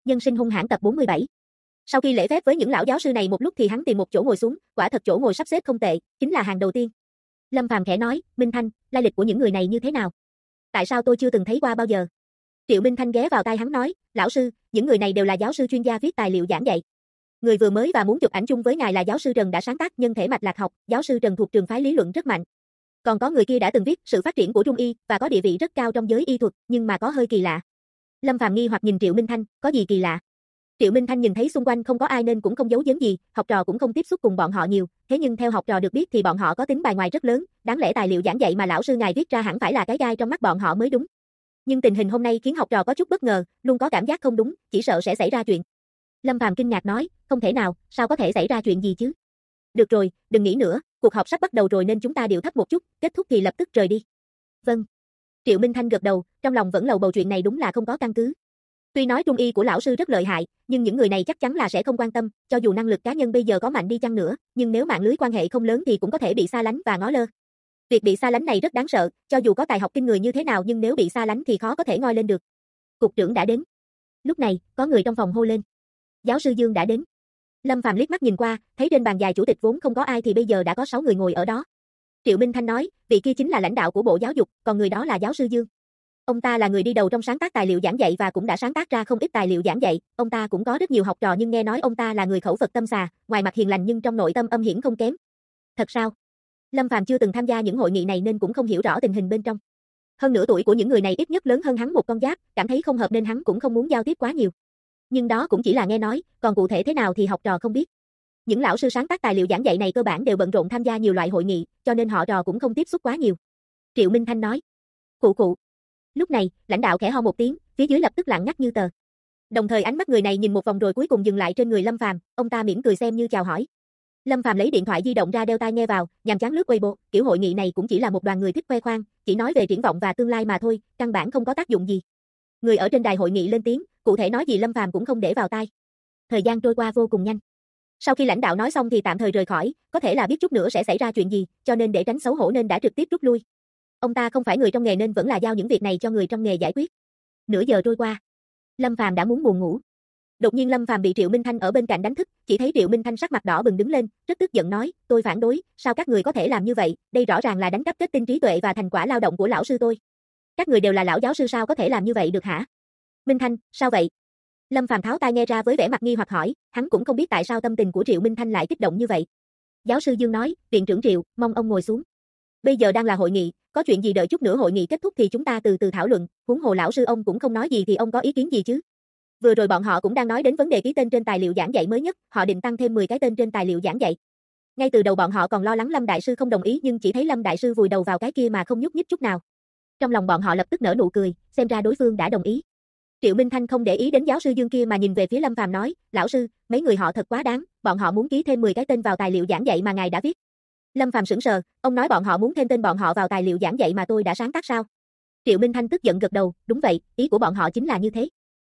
Nhân sinh hung hãn tập 47. Sau khi lễ phép với những lão giáo sư này một lúc thì hắn tìm một chỗ ngồi xuống, quả thật chỗ ngồi sắp xếp không tệ, chính là hàng đầu tiên. Lâm Phàm khẽ nói, Minh Thanh, lai lịch của những người này như thế nào? Tại sao tôi chưa từng thấy qua bao giờ? Triệu Minh Thanh ghé vào tai hắn nói, lão sư, những người này đều là giáo sư chuyên gia viết tài liệu giảng dạy. Người vừa mới và muốn chụp ảnh chung với ngài là giáo sư Trần đã sáng tác nhân thể mạch lạc học, giáo sư Trần thuộc trường phái lý luận rất mạnh. Còn có người kia đã từng viết sự phát triển của Trung y và có địa vị rất cao trong giới y thuật, nhưng mà có hơi kỳ lạ. Lâm Phàm nghi hoặc nhìn Triệu Minh Thanh, có gì kỳ lạ? Triệu Minh Thanh nhìn thấy xung quanh không có ai nên cũng không giấu giếm gì, học trò cũng không tiếp xúc cùng bọn họ nhiều, thế nhưng theo học trò được biết thì bọn họ có tính bài ngoài rất lớn, đáng lẽ tài liệu giảng dạy mà lão sư ngài viết ra hẳn phải là cái gai trong mắt bọn họ mới đúng. Nhưng tình hình hôm nay khiến học trò có chút bất ngờ, luôn có cảm giác không đúng, chỉ sợ sẽ xảy ra chuyện. Lâm Phàm kinh ngạc nói, không thể nào, sao có thể xảy ra chuyện gì chứ? Được rồi, đừng nghĩ nữa, cuộc họp sắp bắt đầu rồi nên chúng ta điệu thấp một chút, kết thúc thì lập tức rời đi. Vâng. Triệu Minh Thanh gật đầu, trong lòng vẫn lầu bầu chuyện này đúng là không có căn cứ. Tuy nói trung y của lão sư rất lợi hại, nhưng những người này chắc chắn là sẽ không quan tâm, cho dù năng lực cá nhân bây giờ có mạnh đi chăng nữa, nhưng nếu mạng lưới quan hệ không lớn thì cũng có thể bị xa lánh và ngó lơ. Việc bị xa lánh này rất đáng sợ, cho dù có tài học kinh người như thế nào nhưng nếu bị xa lánh thì khó có thể ngoi lên được. Cục trưởng đã đến. Lúc này, có người trong phòng hô lên. Giáo sư Dương đã đến. Lâm Phàm liếc mắt nhìn qua, thấy trên bàn dài chủ tịch vốn không có ai thì bây giờ đã có 6 người ngồi ở đó. Triệu Minh Thanh nói, vị kia chính là lãnh đạo của Bộ Giáo dục, còn người đó là giáo sư Dương. Ông ta là người đi đầu trong sáng tác tài liệu giảng dạy và cũng đã sáng tác ra không ít tài liệu giảng dạy, ông ta cũng có rất nhiều học trò nhưng nghe nói ông ta là người khẩu Phật tâm xà, ngoài mặt hiền lành nhưng trong nội tâm âm hiểm không kém. Thật sao? Lâm Phàm chưa từng tham gia những hội nghị này nên cũng không hiểu rõ tình hình bên trong. Hơn nửa tuổi của những người này ít nhất lớn hơn hắn một con giáp, cảm thấy không hợp nên hắn cũng không muốn giao tiếp quá nhiều. Nhưng đó cũng chỉ là nghe nói, còn cụ thể thế nào thì học trò không biết. Những lão sư sáng tác tài liệu giảng dạy này cơ bản đều bận rộn tham gia nhiều loại hội nghị, cho nên họ trò cũng không tiếp xúc quá nhiều. Triệu Minh Thanh nói. Cụ. Lúc này, lãnh đạo khẽ ho một tiếng, phía dưới lập tức lặng ngắt như tờ. Đồng thời ánh mắt người này nhìn một vòng rồi cuối cùng dừng lại trên người Lâm Phàm, ông ta mỉm cười xem như chào hỏi. Lâm Phàm lấy điện thoại di động ra đeo tai nghe vào, nhàm chán lướt Weibo, kiểu hội nghị này cũng chỉ là một đoàn người thích khoe khoang, chỉ nói về triển vọng và tương lai mà thôi, căn bản không có tác dụng gì. Người ở trên đài hội nghị lên tiếng, cụ thể nói gì Lâm Phàm cũng không để vào tai. Thời gian trôi qua vô cùng nhanh. Sau khi lãnh đạo nói xong thì tạm thời rời khỏi, có thể là biết chút nữa sẽ xảy ra chuyện gì, cho nên để tránh xấu hổ nên đã trực tiếp rút lui. Ông ta không phải người trong nghề nên vẫn là giao những việc này cho người trong nghề giải quyết. Nửa giờ trôi qua, Lâm Phàm đã muốn buồn ngủ. Đột nhiên Lâm Phàm bị Triệu Minh Thanh ở bên cạnh đánh thức, chỉ thấy Triệu Minh Thanh sắc mặt đỏ bừng đứng lên, rất tức giận nói, tôi phản đối, sao các người có thể làm như vậy, đây rõ ràng là đánh cắp kết tinh trí tuệ và thành quả lao động của lão sư tôi. Các người đều là lão giáo sư sao có thể làm như vậy được hả? Minh Thanh, sao vậy? Lâm Phàm tháo tai nghe ra với vẻ mặt nghi hoặc hỏi, hắn cũng không biết tại sao tâm tình của Triệu Minh Thanh lại kích động như vậy. Giáo sư Dương nói, viện trưởng Triệu, mong ông ngồi xuống. Bây giờ đang là hội nghị, có chuyện gì đợi chút nữa hội nghị kết thúc thì chúng ta từ từ thảo luận, huống hồ lão sư ông cũng không nói gì thì ông có ý kiến gì chứ? Vừa rồi bọn họ cũng đang nói đến vấn đề ký tên trên tài liệu giảng dạy mới nhất, họ định tăng thêm 10 cái tên trên tài liệu giảng dạy. Ngay từ đầu bọn họ còn lo lắng Lâm đại sư không đồng ý nhưng chỉ thấy Lâm đại sư vùi đầu vào cái kia mà không nhúc nhích chút nào. Trong lòng bọn họ lập tức nở nụ cười, xem ra đối phương đã đồng ý. Triệu Minh Thanh không để ý đến giáo sư Dương kia mà nhìn về phía Lâm Phàm nói, lão sư, mấy người họ thật quá đáng, bọn họ muốn ký thêm 10 cái tên vào tài liệu giảng dạy mà ngài đã viết. Lâm Phàm sững sờ, ông nói bọn họ muốn thêm tên bọn họ vào tài liệu giảng dạy mà tôi đã sáng tác sao? Triệu Minh Thanh tức giận gật đầu, đúng vậy, ý của bọn họ chính là như thế.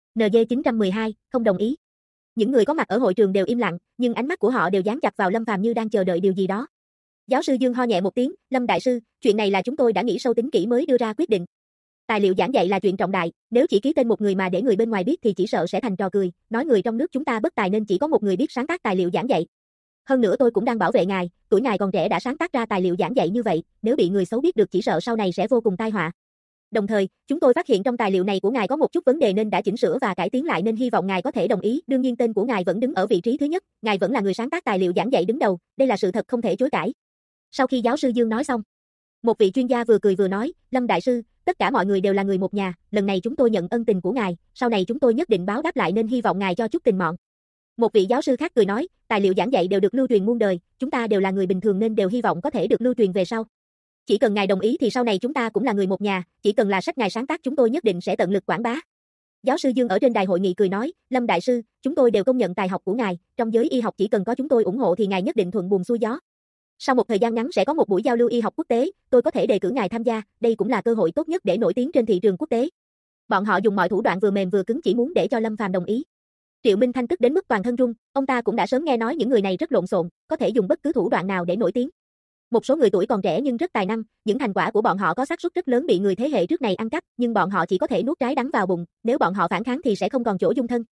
NG912, không đồng ý. Những người có mặt ở hội trường đều im lặng, nhưng ánh mắt của họ đều dán chặt vào Lâm Phàm như đang chờ đợi điều gì đó. Giáo sư Dương ho nhẹ một tiếng, Lâm đại sư, chuyện này là chúng tôi đã nghĩ sâu tính kỹ mới đưa ra quyết định. Tài liệu giảng dạy là chuyện trọng đại, nếu chỉ ký tên một người mà để người bên ngoài biết thì chỉ sợ sẽ thành trò cười, nói người trong nước chúng ta bất tài nên chỉ có một người biết sáng tác tài liệu giảng dạy. Hơn nữa tôi cũng đang bảo vệ ngài, tuổi ngài còn trẻ đã sáng tác ra tài liệu giảng dạy như vậy, nếu bị người xấu biết được chỉ sợ sau này sẽ vô cùng tai họa. Đồng thời, chúng tôi phát hiện trong tài liệu này của ngài có một chút vấn đề nên đã chỉnh sửa và cải tiến lại nên hy vọng ngài có thể đồng ý, đương nhiên tên của ngài vẫn đứng ở vị trí thứ nhất, ngài vẫn là người sáng tác tài liệu giảng dạy đứng đầu, đây là sự thật không thể chối cãi. Sau khi giáo sư Dương nói xong, một vị chuyên gia vừa cười vừa nói, Lâm đại sư, tất cả mọi người đều là người một nhà, lần này chúng tôi nhận ân tình của ngài, sau này chúng tôi nhất định báo đáp lại nên hy vọng ngài cho chút tình mọn. Một vị giáo sư khác cười nói, tài liệu giảng dạy đều được lưu truyền muôn đời, chúng ta đều là người bình thường nên đều hy vọng có thể được lưu truyền về sau. Chỉ cần ngài đồng ý thì sau này chúng ta cũng là người một nhà, chỉ cần là sách ngài sáng tác chúng tôi nhất định sẽ tận lực quảng bá. Giáo sư Dương ở trên đài hội nghị cười nói, Lâm đại sư, chúng tôi đều công nhận tài học của ngài, trong giới y học chỉ cần có chúng tôi ủng hộ thì ngài nhất định thuận buồm xuôi gió. Sau một thời gian ngắn sẽ có một buổi giao lưu y học quốc tế, tôi có thể đề cử ngài tham gia, đây cũng là cơ hội tốt nhất để nổi tiếng trên thị trường quốc tế. Bọn họ dùng mọi thủ đoạn vừa mềm vừa cứng chỉ muốn để cho Lâm Phàm đồng ý. Triệu Minh Thanh tức đến mức toàn thân run, ông ta cũng đã sớm nghe nói những người này rất lộn xộn, có thể dùng bất cứ thủ đoạn nào để nổi tiếng. Một số người tuổi còn trẻ nhưng rất tài năng, những thành quả của bọn họ có xác suất rất lớn bị người thế hệ trước này ăn cắp, nhưng bọn họ chỉ có thể nuốt trái đắng vào bụng, nếu bọn họ phản kháng thì sẽ không còn chỗ dung thân.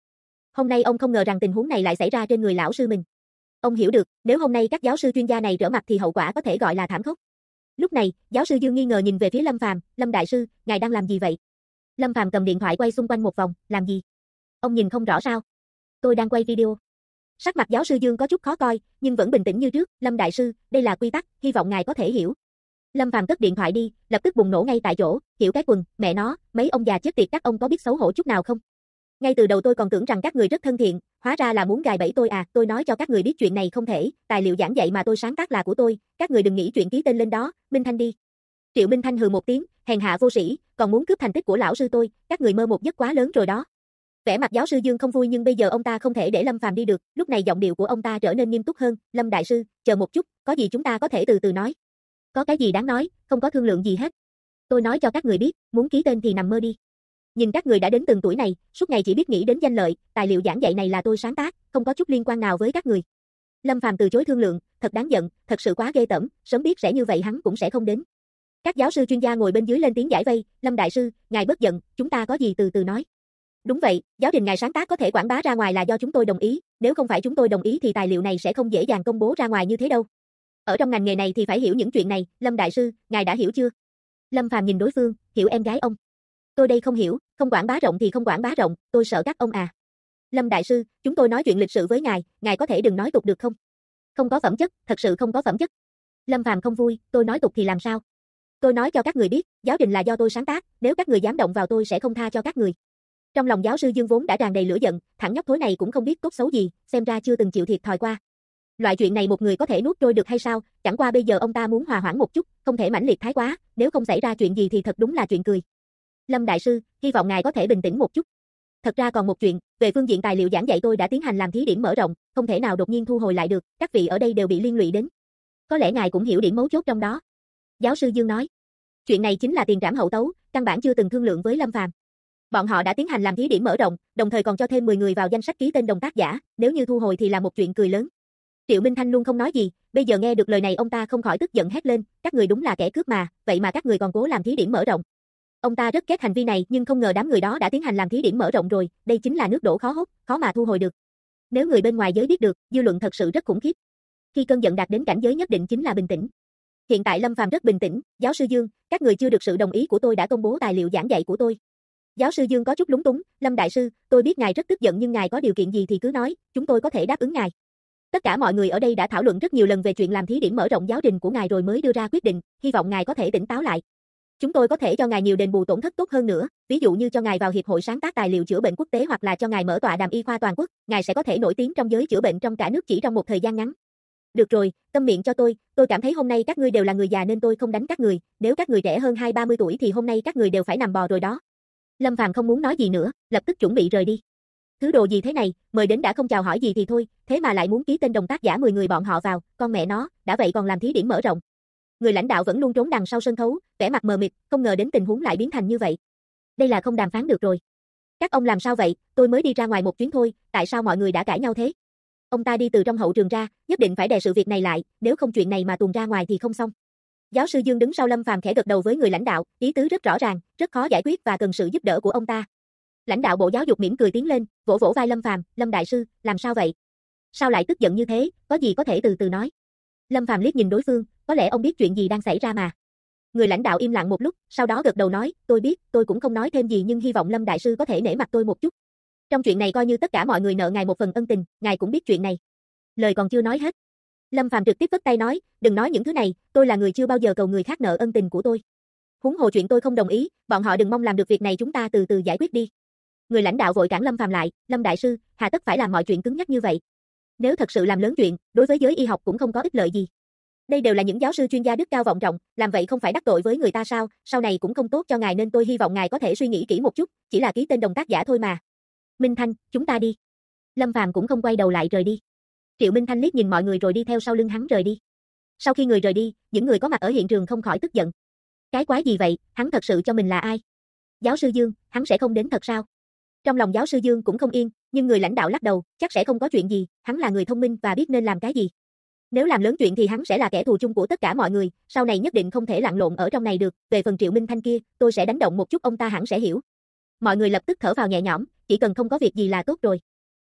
Hôm nay ông không ngờ rằng tình huống này lại xảy ra trên người lão sư mình. Ông hiểu được, nếu hôm nay các giáo sư chuyên gia này trở mặt thì hậu quả có thể gọi là thảm khốc. Lúc này, giáo sư Dương nghi ngờ nhìn về phía Lâm Phàm, "Lâm đại sư, ngài đang làm gì vậy?" Lâm Phàm cầm điện thoại quay xung quanh một vòng, "Làm gì? Ông nhìn không rõ sao? Tôi đang quay video." Sắc mặt giáo sư Dương có chút khó coi, nhưng vẫn bình tĩnh như trước, "Lâm đại sư, đây là quy tắc, hy vọng ngài có thể hiểu." Lâm Phàm cất điện thoại đi, lập tức bùng nổ ngay tại chỗ, "Hiểu cái quần, mẹ nó, mấy ông già chết tiệt các ông có biết xấu hổ chút nào không? Ngay từ đầu tôi còn tưởng rằng các người rất thân thiện, hóa ra là muốn gài bẫy tôi à, tôi nói cho các người biết chuyện này không thể, tài liệu giảng dạy mà tôi sáng tác là của tôi, các người đừng nghĩ chuyện ký tên lên đó, Minh Thanh đi." Triệu Minh Thanh hừ một tiếng, "Hèn hạ vô sĩ, còn muốn cướp thành tích của lão sư tôi, các người mơ một giấc quá lớn rồi đó." Vẻ mặt giáo sư Dương không vui nhưng bây giờ ông ta không thể để Lâm Phàm đi được, lúc này giọng điệu của ông ta trở nên nghiêm túc hơn, "Lâm đại sư, chờ một chút, có gì chúng ta có thể từ từ nói." "Có cái gì đáng nói, không có thương lượng gì hết. Tôi nói cho các người biết, muốn ký tên thì nằm mơ đi. Nhìn các người đã đến từng tuổi này, suốt ngày chỉ biết nghĩ đến danh lợi, tài liệu giảng dạy này là tôi sáng tác, không có chút liên quan nào với các người." Lâm Phàm từ chối thương lượng, thật đáng giận, thật sự quá ghê tởm, sớm biết sẽ như vậy hắn cũng sẽ không đến. Các giáo sư chuyên gia ngồi bên dưới lên tiếng giải vây, "Lâm đại sư, ngài bất giận, chúng ta có gì từ từ nói." "Đúng vậy, giáo trình ngài sáng tác có thể quảng bá ra ngoài là do chúng tôi đồng ý, nếu không phải chúng tôi đồng ý thì tài liệu này sẽ không dễ dàng công bố ra ngoài như thế đâu. Ở trong ngành nghề này thì phải hiểu những chuyện này, Lâm đại sư, ngài đã hiểu chưa?" Lâm Phàm nhìn đối phương, "Hiểu em gái ông. Tôi đây không hiểu, không quảng bá rộng thì không quảng bá rộng, tôi sợ các ông à. Lâm đại sư, chúng tôi nói chuyện lịch sự với ngài có thể đừng nói tục được không? Không có phẩm chất, thật sự không có phẩm chất." Lâm Phàm không vui, "Tôi nói tục thì làm sao? Tôi nói cho các người biết, giáo trình là do tôi sáng tác, nếu các người dám động vào tôi sẽ không tha cho các người." Trong lòng giáo sư Dương vốn đã tràn đầy lửa giận, thằng nhóc thối này cũng không biết tốt xấu gì, xem ra chưa từng chịu thiệt thòi qua. Loại chuyện này một người có thể nuốt trôi được hay sao, chẳng qua bây giờ ông ta muốn hòa hoãn một chút, không thể mãnh liệt thái quá, nếu không xảy ra chuyện gì thì thật đúng là chuyện cười. "Lâm đại sư, hy vọng ngài có thể bình tĩnh một chút. Thật ra còn một chuyện, về phương diện tài liệu giảng dạy tôi đã tiến hành làm thí điểm mở rộng, không thể nào đột nhiên thu hồi lại được, các vị ở đây đều bị liên lụy đến. Có lẽ ngài cũng hiểu điểm mấu chốt trong đó." Giáo sư Dương nói, "Chuyện này chính là tiền trảm hậu tấu, căn bản chưa từng thương lượng với Lâm Phàm. Bọn họ đã tiến hành làm thí điểm mở rộng, đồng thời còn cho thêm 10 người vào danh sách ký tên đồng tác giả, nếu như thu hồi thì là một chuyện cười lớn." Triệu Minh Thanh luôn không nói gì, bây giờ nghe được lời này ông ta không khỏi tức giận hét lên, "Các người đúng là kẻ cướp mà, vậy mà các người còn cố làm thí điểm mở rộng." Ông ta rất ghét hành vi này nhưng không ngờ đám người đó đã tiến hành làm thí điểm mở rộng rồi, đây chính là nước đổ khó hốt, khó mà thu hồi được. Nếu người bên ngoài giới biết được, dư luận thật sự rất khủng khiếp. Khi cơn giận đạt đến cảnh giới nhất định chính là bình tĩnh. Hiện tại Lâm Phàm rất bình tĩnh, "Giáo sư Dương, các người chưa được sự đồng ý của tôi đã công bố tài liệu giảng dạy của tôi." Giáo sư Dương có chút lúng túng, "Lâm đại sư, tôi biết ngài rất tức giận nhưng ngài có điều kiện gì thì cứ nói, chúng tôi có thể đáp ứng ngài. Tất cả mọi người ở đây đã thảo luận rất nhiều lần về chuyện làm thí điểm mở rộng giáo trình của ngài rồi mới đưa ra quyết định, hy vọng ngài có thể tỉnh táo lại. Chúng tôi có thể cho ngài nhiều đền bù tổn thất tốt hơn nữa, ví dụ như cho ngài vào hiệp hội sáng tác tài liệu chữa bệnh quốc tế hoặc là cho ngài mở tọa đàm y khoa toàn quốc, ngài sẽ có thể nổi tiếng trong giới chữa bệnh trong cả nước chỉ trong một thời gian ngắn." "Được rồi, câm miệng cho tôi cảm thấy hôm nay các ngươi đều là người già nên tôi không đánh các người, nếu các người trẻ hơn 20-30 tuổi thì hôm nay các người đều phải nằm bò rồi đó." Lâm Phàm không muốn nói gì nữa, lập tức chuẩn bị rời đi. "Thứ đồ gì thế này, mời đến đã không chào hỏi gì thì thôi, thế mà lại muốn ký tên đồng tác giả 10 người bọn họ vào, con mẹ nó, đã vậy còn làm thí điểm mở rộng." Người lãnh đạo vẫn luôn trốn đằng sau sân khấu, vẻ mặt mờ mịt, không ngờ đến tình huống lại biến thành như vậy. Đây là không đàm phán được rồi. "Các ông làm sao vậy, tôi mới đi ra ngoài một chuyến thôi, tại sao mọi người đã cãi nhau thế?" Ông ta đi từ trong hậu trường ra, nhất định phải đè sự việc này lại, nếu không chuyện này mà tuồn ra ngoài thì không xong. Giáo sư Dương đứng sau Lâm Phàm khẽ gật đầu với người lãnh đạo, ý tứ rất rõ ràng, rất khó giải quyết và cần sự giúp đỡ của ông ta. Lãnh đạo Bộ Giáo dục mỉm cười tiến lên, vỗ vỗ vai Lâm Phàm, "Lâm đại sư, làm sao vậy? Sao lại tức giận như thế, có gì có thể từ từ nói." Lâm Phàm liếc nhìn đối phương, "Có lẽ ông biết chuyện gì đang xảy ra mà." Người lãnh đạo im lặng một lúc, sau đó gật đầu nói, "Tôi biết, tôi cũng không nói thêm gì nhưng hy vọng Lâm đại sư có thể nể mặt tôi một chút. Trong chuyện này coi như tất cả mọi người nợ ngài một phần ân tình, ngài cũng biết chuyện này." Lời còn chưa nói hết, Lâm Phàm trực tiếp vất tay nói, "Đừng nói những thứ này, tôi là người chưa bao giờ cầu người khác nợ ân tình của tôi. Huống hồ chuyện tôi không đồng ý, bọn họ đừng mong làm được việc này chúng ta từ từ giải quyết đi." Người lãnh đạo vội cản Lâm Phàm lại, "Lâm đại sư, hà tất phải làm mọi chuyện cứng nhắc như vậy? Nếu thật sự làm lớn chuyện, đối với giới y học cũng không có ích lợi gì. Đây đều là những giáo sư chuyên gia đức cao vọng trọng, làm vậy không phải đắc tội với người ta sao, sau này cũng không tốt cho ngài nên tôi hy vọng ngài có thể suy nghĩ kỹ một chút, chỉ là ký tên đồng tác giả thôi mà. Minh Thanh, chúng ta đi." Lâm Phàm cũng không quay đầu lại rời đi. Triệu Minh Thanh liếc nhìn mọi người rồi đi theo sau lưng hắn rời đi. Sau khi người rời đi, những người có mặt ở hiện trường không khỏi tức giận. Cái quái gì vậy, hắn thật sự cho mình là ai? Giáo sư Dương, hắn sẽ không đến thật sao? Trong lòng giáo sư Dương cũng không yên, nhưng người lãnh đạo lắc đầu, chắc sẽ không có chuyện gì, hắn là người thông minh và biết nên làm cái gì. Nếu làm lớn chuyện thì hắn sẽ là kẻ thù chung của tất cả mọi người, sau này nhất định không thể lặn lộn ở trong này được, về phần Triệu Minh Thanh kia, tôi sẽ đánh động một chút ông ta hẳn sẽ hiểu. Mọi người lập tức thở vào nhẹ nhõm, chỉ cần không có việc gì là tốt rồi.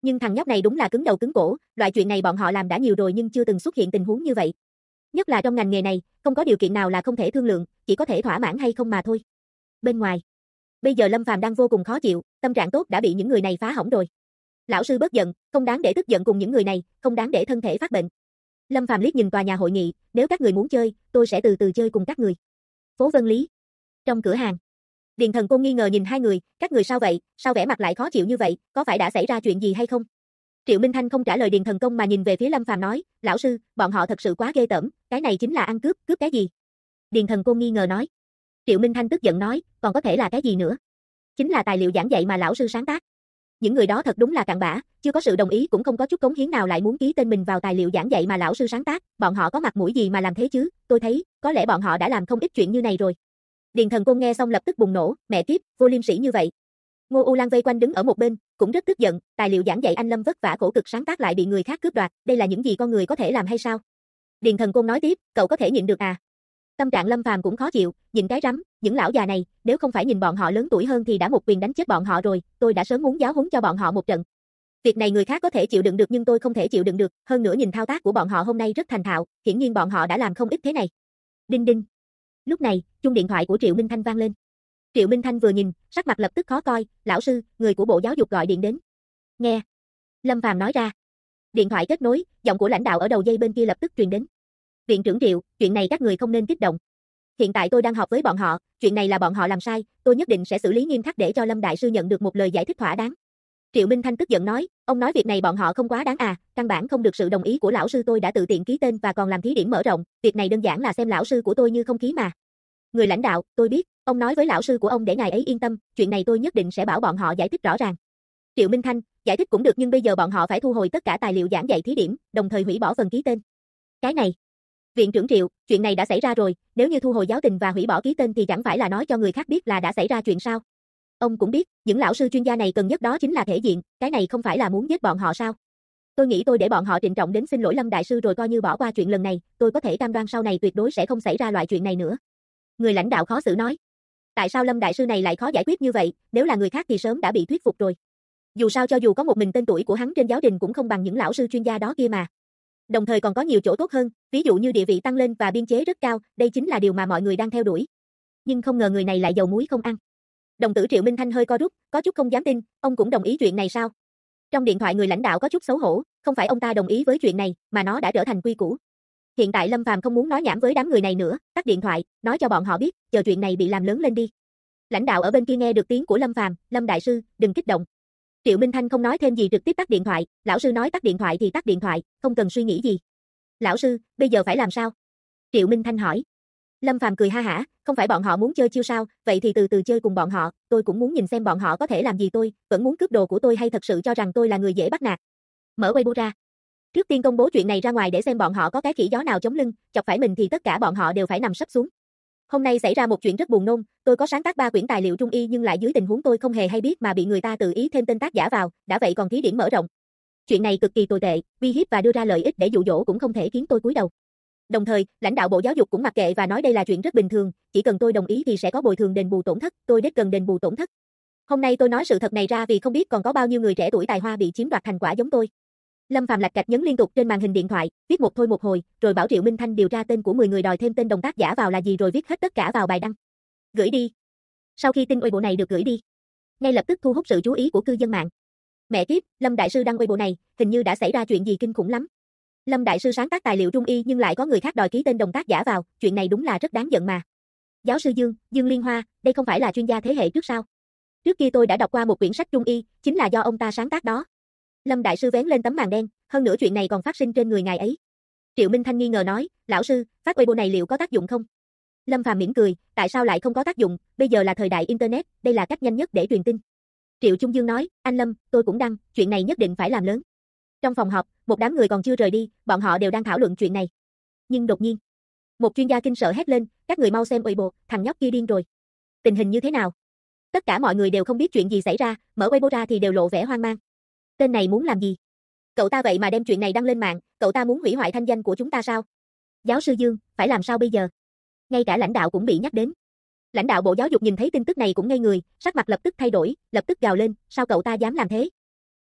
Nhưng thằng nhóc này đúng là cứng đầu cứng cổ, loại chuyện này bọn họ làm đã nhiều rồi nhưng chưa từng xuất hiện tình huống như vậy. Nhất là trong ngành nghề này, không có điều kiện nào là không thể thương lượng, chỉ có thể thỏa mãn hay không mà thôi. Bên ngoài, bây giờ Lâm Phàm đang vô cùng khó chịu, tâm trạng tốt đã bị những người này phá hỏng rồi. Lão sư bớt giận, không đáng để tức giận cùng những người này, không đáng để thân thể phát bệnh. Lâm Phàm liếc nhìn tòa nhà hội nghị, nếu các người muốn chơi, tôi sẽ từ từ chơi cùng các người. Phố Vân Lý. Trong cửa hàng, Điền Thần Côn nghi ngờ nhìn hai người, các người sao vậy, sao vẻ mặt lại khó chịu như vậy, có phải đã xảy ra chuyện gì hay không? Triệu Minh Thanh không trả lời Điền Thần Công mà nhìn về phía Lâm Phàm nói, lão sư, bọn họ thật sự quá ghê tởm, cái này chính là ăn cướp, cướp cái gì? Điền Thần Côn nghi ngờ nói. Triệu Minh Thanh tức giận nói, còn có thể là cái gì nữa? Chính là tài liệu giảng dạy mà lão sư sáng tác. Những người đó thật đúng là cặn bã, chưa có sự đồng ý cũng không có chút cống hiến nào lại muốn ký tên mình vào tài liệu giảng dạy mà lão sư sáng tác, bọn họ có mặt mũi gì mà làm thế chứ, tôi thấy, có lẽ bọn họ đã làm không ít chuyện như này rồi. Điền Thần Côn nghe xong lập tức bùng nổ, mẹ kiếp, vô liêm sỉ như vậy. Ngô U Lan vây quanh đứng ở một bên, cũng rất tức giận, tài liệu giảng dạy anh Lâm vất vả khổ cực sáng tác lại bị người khác cướp đoạt, đây là những gì con người có thể làm hay sao? Điền Thần Côn nói tiếp, cậu có thể nhịn được à? Tâm trạng Lâm Phàm cũng khó chịu, nhìn cái rắm, những lão già này, nếu không phải nhìn bọn họ lớn tuổi hơn thì đã một quyền đánh chết bọn họ rồi, tôi đã sớm muốn giáo huấn cho bọn họ một trận. Việc này người khác có thể chịu đựng được nhưng tôi không thể chịu đựng được, hơn nữa nhìn thao tác của bọn họ hôm nay rất thành thạo, hiển nhiên bọn họ đã làm không ít thế này. Đinh đinh. Lúc này, chuông điện thoại của Triệu Minh Thanh vang lên. Triệu Minh Thanh vừa nhìn, sắc mặt lập tức khó coi, lão sư, người của Bộ Giáo dục gọi điện đến. Nghe. Lâm Phàm nói ra. Điện thoại kết nối, giọng của lãnh đạo ở đầu dây bên kia lập tức truyền đến. Viện trưởng Triệu, chuyện này các người không nên kích động. Hiện tại tôi đang họp với bọn họ, chuyện này là bọn họ làm sai, tôi nhất định sẽ xử lý nghiêm khắc để cho Lâm Đại sư nhận được một lời giải thích thỏa đáng. Triệu Minh Thanh tức giận nói, ông nói việc này bọn họ không quá đáng à, căn bản không được sự đồng ý của lão sư tôi đã tự tiện ký tên và còn làm thí điểm mở rộng, việc này đơn giản là xem lão sư của tôi như không khí mà. Người lãnh đạo, tôi biết, ông nói với lão sư của ông để ngài ấy yên tâm, chuyện này tôi nhất định sẽ bảo bọn họ giải thích rõ ràng. Triệu Minh Thanh, giải thích cũng được nhưng bây giờ bọn họ phải thu hồi tất cả tài liệu giảng dạy thí điểm, đồng thời hủy bỏ phần ký tên. Cái này, Viện trưởng Triệu, chuyện này đã xảy ra rồi, nếu như thu hồi giáo trình và hủy bỏ ký tên thì chẳng phải là nói cho người khác biết là đã xảy ra chuyện sao? Ông cũng biết, những lão sư chuyên gia này cần nhất đó chính là thể diện, cái này không phải là muốn giết bọn họ sao? Tôi nghĩ tôi để bọn họ trịnh trọng đến xin lỗi Lâm Đại sư rồi coi như bỏ qua chuyện lần này, tôi có thể cam đoan sau này tuyệt đối sẽ không xảy ra loại chuyện này nữa. Người lãnh đạo khó xử nói. Tại sao Lâm Đại sư này lại khó giải quyết như vậy, nếu là người khác thì sớm đã bị thuyết phục rồi. Dù sao cho dù có một mình tên tuổi của hắn trên giáo trình cũng không bằng những lão sư chuyên gia đó kia mà. Đồng thời còn có nhiều chỗ tốt hơn, ví dụ như địa vị tăng lên và biên chế rất cao, đây chính là điều mà mọi người đang theo đuổi. Nhưng không ngờ người này lại dầu muối không ăn. Đồng tử Triệu Minh Thanh hơi co rút, có chút không dám tin, ông cũng đồng ý chuyện này sao? Trong điện thoại người lãnh đạo có chút xấu hổ, không phải ông ta đồng ý với chuyện này, mà nó đã trở thành quy củ. Hiện tại Lâm Phàm không muốn nói nhảm với đám người này nữa, tắt điện thoại, nói cho bọn họ biết, chờ chuyện này bị làm lớn lên đi. Lãnh đạo ở bên kia nghe được tiếng của Lâm Phàm, Lâm Đại sư, đừng kích động. Triệu Minh Thanh không nói thêm gì trực tiếp tắt điện thoại, lão sư nói tắt điện thoại thì tắt điện thoại, không cần suy nghĩ gì. Lão sư, bây giờ phải làm sao? Triệu Minh Thanh hỏi. Lâm Phàm cười ha hả, không phải bọn họ muốn chơi chiêu sao, vậy thì từ từ chơi cùng bọn họ, tôi cũng muốn nhìn xem bọn họ có thể làm gì tôi, vẫn muốn cướp đồ của tôi hay thật sự cho rằng tôi là người dễ bắt nạt. Mở Weibo ra. Trước tiên công bố chuyện này ra ngoài để xem bọn họ có cái khỉ gió nào chống lưng, chọc phải mình thì tất cả bọn họ đều phải nằm sấp xuống. Hôm nay xảy ra một chuyện rất buồn nôn, tôi có sáng tác 3 quyển tài liệu trung y nhưng lại dưới tình huống tôi không hề hay biết mà bị người ta tự ý thêm tên tác giả vào, đã vậy còn thí điểm mở rộng. Chuyện này cực kỳ tồi tệ, uy hiếp và đưa ra lợi ích để dụ dỗ cũng không thể khiến tôi cúi đầu. Đồng thời, lãnh đạo Bộ Giáo dục cũng mặc kệ và nói đây là chuyện rất bình thường, chỉ cần tôi đồng ý thì sẽ có bồi thường đền bù tổn thất, tôi rất cần đền bù tổn thất. Hôm nay tôi nói sự thật này ra vì không biết còn có bao nhiêu người trẻ tuổi tài hoa bị chiếm đoạt thành quả giống tôi. Lâm Phàm lạch cạch nhấn liên tục trên màn hình điện thoại, viết một thôi một hồi, rồi bảo Triệu Minh Thanh điều tra tên của 10 người đòi thêm tên đồng tác giả vào là gì rồi viết hết tất cả vào bài đăng. Gửi đi. Sau khi tin Weibo này được gửi đi, ngay lập tức thu hút sự chú ý của cư dân mạng. Mẹ kiếp, Lâm Đại sư đăng Weibo này, hình như đã xảy ra chuyện gì kinh khủng lắm. Lâm Đại sư sáng tác tài liệu trung y nhưng lại có người khác đòi ký tên đồng tác giả vào, chuyện này đúng là rất đáng giận mà. Giáo sư Dương Liên Hoa, đây không phải là chuyên gia thế hệ trước sao? Trước kia tôi đã đọc qua một quyển sách trung y, chính là do ông ta sáng tác đó. Lâm Đại sư vén lên tấm màn đen, hơn nữa chuyện này còn phát sinh trên người ngài ấy. Triệu Minh Thanh nghi ngờ nói, lão sư, phát Weibo này liệu có tác dụng không? Lâm Phàm mỉm cười, tại sao lại không có tác dụng, bây giờ là thời đại Internet, đây là cách nhanh nhất để truyền tin. Triệu Trung Dương nói, anh Lâm, tôi cũng đăng, chuyện này nhất định phải làm lớn. Trong phòng họp, một đám người còn chưa rời đi, bọn họ đều đang thảo luận chuyện này. Nhưng đột nhiên, một chuyên gia kinh sợ hét lên, các người mau xem Weibo, thằng nhóc kia điên rồi. Tình hình như thế nào? Tất cả mọi người đều không biết chuyện gì xảy ra, mở Weibo ra thì đều lộ vẻ hoang mang. Tên này muốn làm gì? Cậu ta vậy mà đem chuyện này đăng lên mạng, cậu ta muốn hủy hoại thanh danh của chúng ta sao? Giáo sư Dương, phải làm sao bây giờ? Ngay cả lãnh đạo cũng bị nhắc đến. Lãnh đạo Bộ Giáo dục nhìn thấy tin tức này cũng ngây người, sắc mặt lập tức thay đổi, lập tức gào lên, sao cậu ta dám làm thế?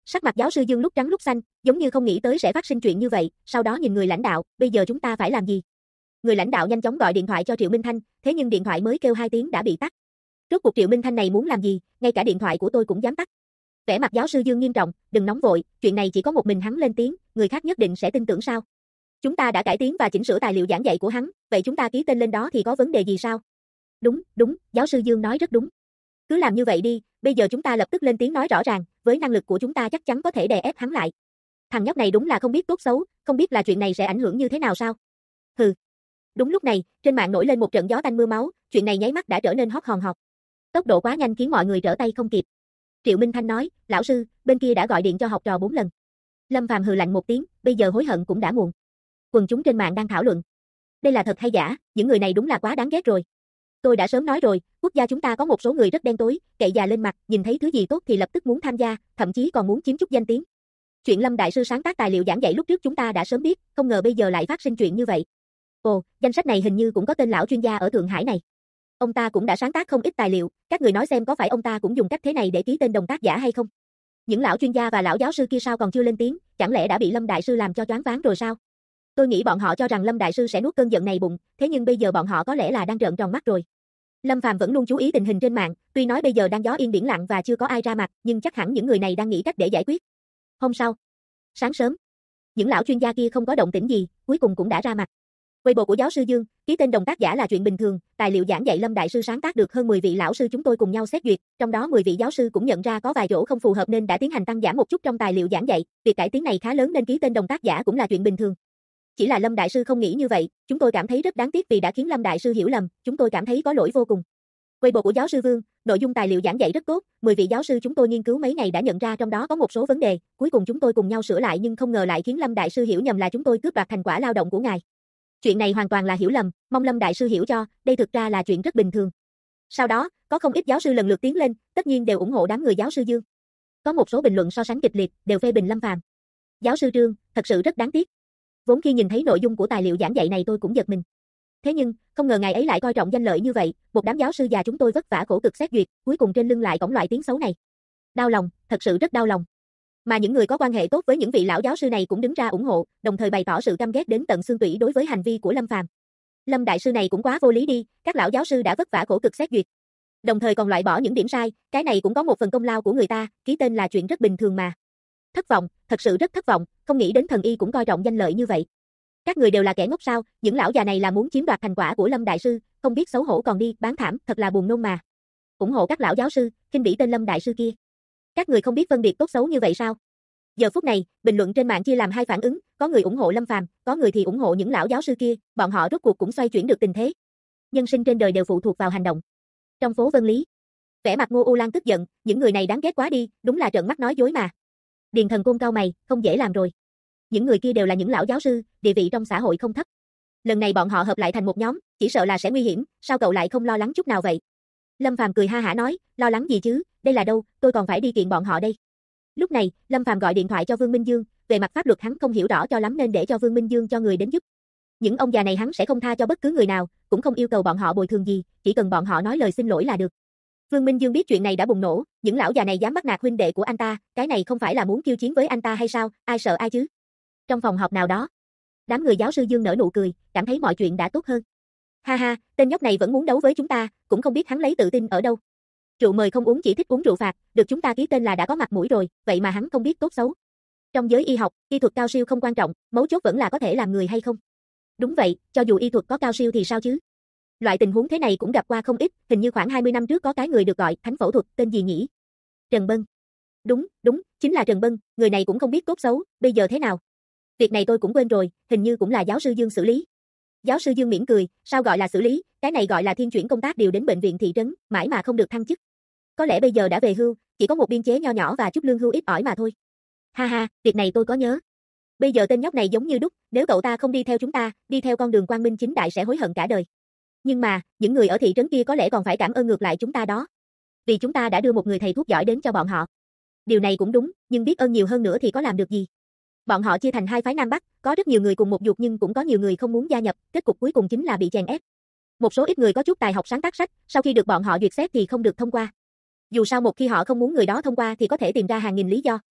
Sắc mặt giáo sư Dương lúc trắng lúc xanh, giống như không nghĩ tới sẽ phát sinh chuyện như vậy, sau đó nhìn người lãnh đạo, bây giờ chúng ta phải làm gì? Người lãnh đạo nhanh chóng gọi điện thoại cho Triệu Minh Thanh, thế nhưng điện thoại mới kêu 2 tiếng đã bị tắt. Rốt cuộc Triệu Minh Thanh này muốn làm gì, ngay cả điện thoại của tôi cũng dám tắt. Vẻ mặt giáo sư Dương nghiêm trọng, đừng nóng vội, chuyện này chỉ có một mình hắn lên tiếng, người khác nhất định sẽ tin tưởng sao? Chúng ta đã cải tiến và chỉnh sửa tài liệu giảng dạy của hắn, vậy chúng ta ký tên lên đó thì có vấn đề gì sao? Đúng, giáo sư Dương nói rất đúng. Cứ làm như vậy đi, bây giờ chúng ta lập tức lên tiếng nói rõ ràng, với năng lực của chúng ta chắc chắn có thể đè ép hắn lại. Thằng nhóc này đúng là không biết tốt xấu, không biết là chuyện này sẽ ảnh hưởng như thế nào sao? Hừ. Đúng lúc này, trên mạng nổi lên một trận gió tanh mưa máu, chuyện này nháy mắt đã trở nên hot hòn hot. Tốc độ quá nhanh khiến mọi người trở tay không kịp. Triệu Minh Thanh nói, lão sư, bên kia đã gọi điện cho học trò 4 lần. Lâm Phàm hừ lạnh một tiếng, bây giờ hối hận cũng đã muộn. Quần chúng trên mạng đang thảo luận. Đây là thật hay giả, những người này đúng là quá đáng ghét rồi. Tôi đã sớm nói rồi, quốc gia chúng ta có một số người rất đen tối, cậy già lên mặt, nhìn thấy thứ gì tốt thì lập tức muốn tham gia, thậm chí còn muốn chiếm chút danh tiếng. Chuyện Lâm đại sư sáng tác tài liệu giảng dạy lúc trước chúng ta đã sớm biết, không ngờ bây giờ lại phát sinh chuyện như vậy. Ồ, danh sách này hình như cũng có tên lão chuyên gia ở Thượng Hải này. Ông ta cũng đã sáng tác không ít tài liệu, các người nói xem có phải ông ta cũng dùng cách thế này để ký tên đồng tác giả hay không? Những lão chuyên gia và lão giáo sư kia sao còn chưa lên tiếng, chẳng lẽ đã bị Lâm đại sư làm cho choáng váng rồi sao? Tôi nghĩ bọn họ cho rằng Lâm đại sư sẽ nuốt cơn giận này bụng, thế nhưng bây giờ bọn họ có lẽ là đang trợn tròn mắt rồi. Lâm Phàm vẫn luôn chú ý tình hình trên mạng, tuy nói bây giờ đang gió yên biển lặng và chưa có ai ra mặt, nhưng chắc hẳn những người này đang nghĩ cách để giải quyết. Hôm sau, sáng sớm, những lão chuyên gia kia không có động tĩnh gì, cuối cùng cũng đã ra mặt. Weibo của giáo sư Dương, ký tên đồng tác giả là chuyện bình thường, tài liệu giảng dạy Lâm đại sư sáng tác được hơn 10 vị lão sư chúng tôi cùng nhau xét duyệt, trong đó 10 vị giáo sư cũng nhận ra có vài chỗ không phù hợp nên đã tiến hành tăng giảm một chút trong tài liệu giảng dạy, việc cải tiến này khá lớn nên ký tên đồng tác giả cũng là chuyện bình thường. Chỉ là Lâm đại sư không nghĩ như vậy, chúng tôi cảm thấy rất đáng tiếc vì đã khiến Lâm đại sư hiểu lầm, chúng tôi cảm thấy có lỗi vô cùng. Weibo của giáo sư Vương, nội dung tài liệu giảng dạy rất tốt, 10 vị giáo sư chúng tôi nghiên cứu mấy ngày đã nhận ra trong đó có một số vấn đề, cuối cùng chúng tôi cùng nhau sửa lại nhưng không ngờ lại khiến Lâm đại sư hiểu nhầm là chúng tôi cướp đoạt thành quả lao động của ngài. Chuyện này hoàn toàn là hiểu lầm, mong Lâm đại sư hiểu cho, đây thực ra là chuyện rất bình thường. Sau đó, có không ít giáo sư lần lượt tiến lên, tất nhiên đều ủng hộ đám người giáo sư Dương. Có một số bình luận so sánh kịch liệt, đều phê bình Lâm Phàm. Giáo sư Trương, thật sự rất đáng tiếc. Vốn khi nhìn thấy nội dung của tài liệu giảng dạy này tôi cũng giật mình. Thế nhưng, không ngờ ngài ấy lại coi trọng danh lợi như vậy, một đám giáo sư già chúng tôi vất vả khổ cực xét duyệt, cuối cùng trên lưng lại cõng loại tiếng xấu này. Đau lòng, thật sự rất đau lòng. Mà những người có quan hệ tốt với những vị lão giáo sư này cũng đứng ra ủng hộ, đồng thời bày tỏ sự căm ghét đến tận xương tủy đối với hành vi của Lâm Phàm. Lâm đại sư này cũng quá vô lý đi, các lão giáo sư đã vất vả khổ cực xét duyệt, đồng thời còn loại bỏ những điểm sai, cái này cũng có một phần công lao của người ta, ký tên là chuyện rất bình thường mà. Thất vọng, thật sự rất thất vọng, không nghĩ đến thần y cũng coi trọng danh lợi như vậy. Các người đều là kẻ ngốc sao, những lão già này là muốn chiếm đoạt thành quả của Lâm đại sư, không biết xấu hổ còn đi bán thảm, thật là buồn nôn mà. Ủng hộ các lão giáo sư, khinh bỉ tên Lâm đại sư kia. Các người không biết phân biệt tốt xấu như vậy sao? Giờ phút này, bình luận trên mạng chia làm hai phản ứng, có người ủng hộ Lâm Phàm, có người thì ủng hộ những lão giáo sư kia, bọn họ rốt cuộc cũng xoay chuyển được tình thế. Nhân sinh trên đời đều phụ thuộc vào hành động. Trong phố Vân Lý, vẻ mặt Ngô U Lan tức giận, những người này đáng ghét quá đi, đúng là trợn mắt nói dối mà. Điền Thần Côn cau mày, không dễ làm rồi. Những người kia đều là những lão giáo sư, địa vị trong xã hội không thấp. Lần này bọn họ hợp lại thành một nhóm, chỉ sợ là sẽ nguy hiểm, sao cậu lại không lo lắng chút nào vậy? Lâm Phàm cười ha hả nói, lo lắng gì chứ, đây là đâu, tôi còn phải đi kiện bọn họ đây. Lúc này, Lâm Phàm gọi điện thoại cho Vương Minh Dương, về mặt pháp luật hắn không hiểu rõ cho lắm nên để cho Vương Minh Dương cho người đến giúp. Những ông già này hắn sẽ không tha cho bất cứ người nào, cũng không yêu cầu bọn họ bồi thường gì, chỉ cần bọn họ nói lời xin lỗi là được. Vương Minh Dương biết chuyện này đã bùng nổ, những lão già này dám bắt nạt huynh đệ của anh ta, cái này không phải là muốn kiêu chiến với anh ta hay sao, ai sợ ai chứ? Trong phòng họp nào đó, đám người giáo sư Dương nở nụ cười, cảm thấy mọi chuyện đã tốt hơn. Ha ha, tên nhóc này vẫn muốn đấu với chúng ta, cũng không biết hắn lấy tự tin ở đâu. Rượu mời không uống chỉ thích uống rượu phạt, được chúng ta ký tên là đã có mặt mũi rồi, vậy mà hắn không biết tốt xấu. Trong giới y học, y thuật cao siêu không quan trọng, mấu chốt vẫn là có thể làm người hay không. Đúng vậy, cho dù y thuật có cao siêu thì sao chứ? Loại tình huống thế này cũng gặp qua không ít, hình như khoảng 20 năm trước có cái người được gọi thánh phẫu thuật, tên gì nhỉ? Trần Bân. Đúng, chính là Trần Bân, người này cũng không biết tốt xấu, bây giờ thế nào? Việc này tôi cũng quên rồi, hình như cũng là giáo sư Dương xử lý. Giáo sư Dương mỉm cười, sao gọi là xử lý, cái này gọi là thiên chuyển công tác điều đến bệnh viện thị trấn, mãi mà không được thăng chức. Có lẽ bây giờ đã về hưu, chỉ có một biên chế nho nhỏ và chút lương hưu ít ỏi mà thôi. Ha ha, việc này tôi có nhớ. Bây giờ tên nhóc này giống như đúc, nếu cậu ta không đi theo chúng ta, đi theo con đường quang minh chính đại sẽ hối hận cả đời. Nhưng mà, những người ở thị trấn kia có lẽ còn phải cảm ơn ngược lại chúng ta đó. Vì chúng ta đã đưa một người thầy thuốc giỏi đến cho bọn họ. Điều này cũng đúng, nhưng biết ơn nhiều hơn nữa thì có làm được gì. Bọn họ chia thành hai phái Nam Bắc, có rất nhiều người cùng một ruột nhưng cũng có nhiều người không muốn gia nhập, kết cục cuối cùng chính là bị chèn ép. Một số ít người có chút tài học sáng tác sách, sau khi được bọn họ duyệt xét thì không được thông qua. Dù sao một khi họ không muốn người đó thông qua thì có thể tìm ra hàng nghìn lý do.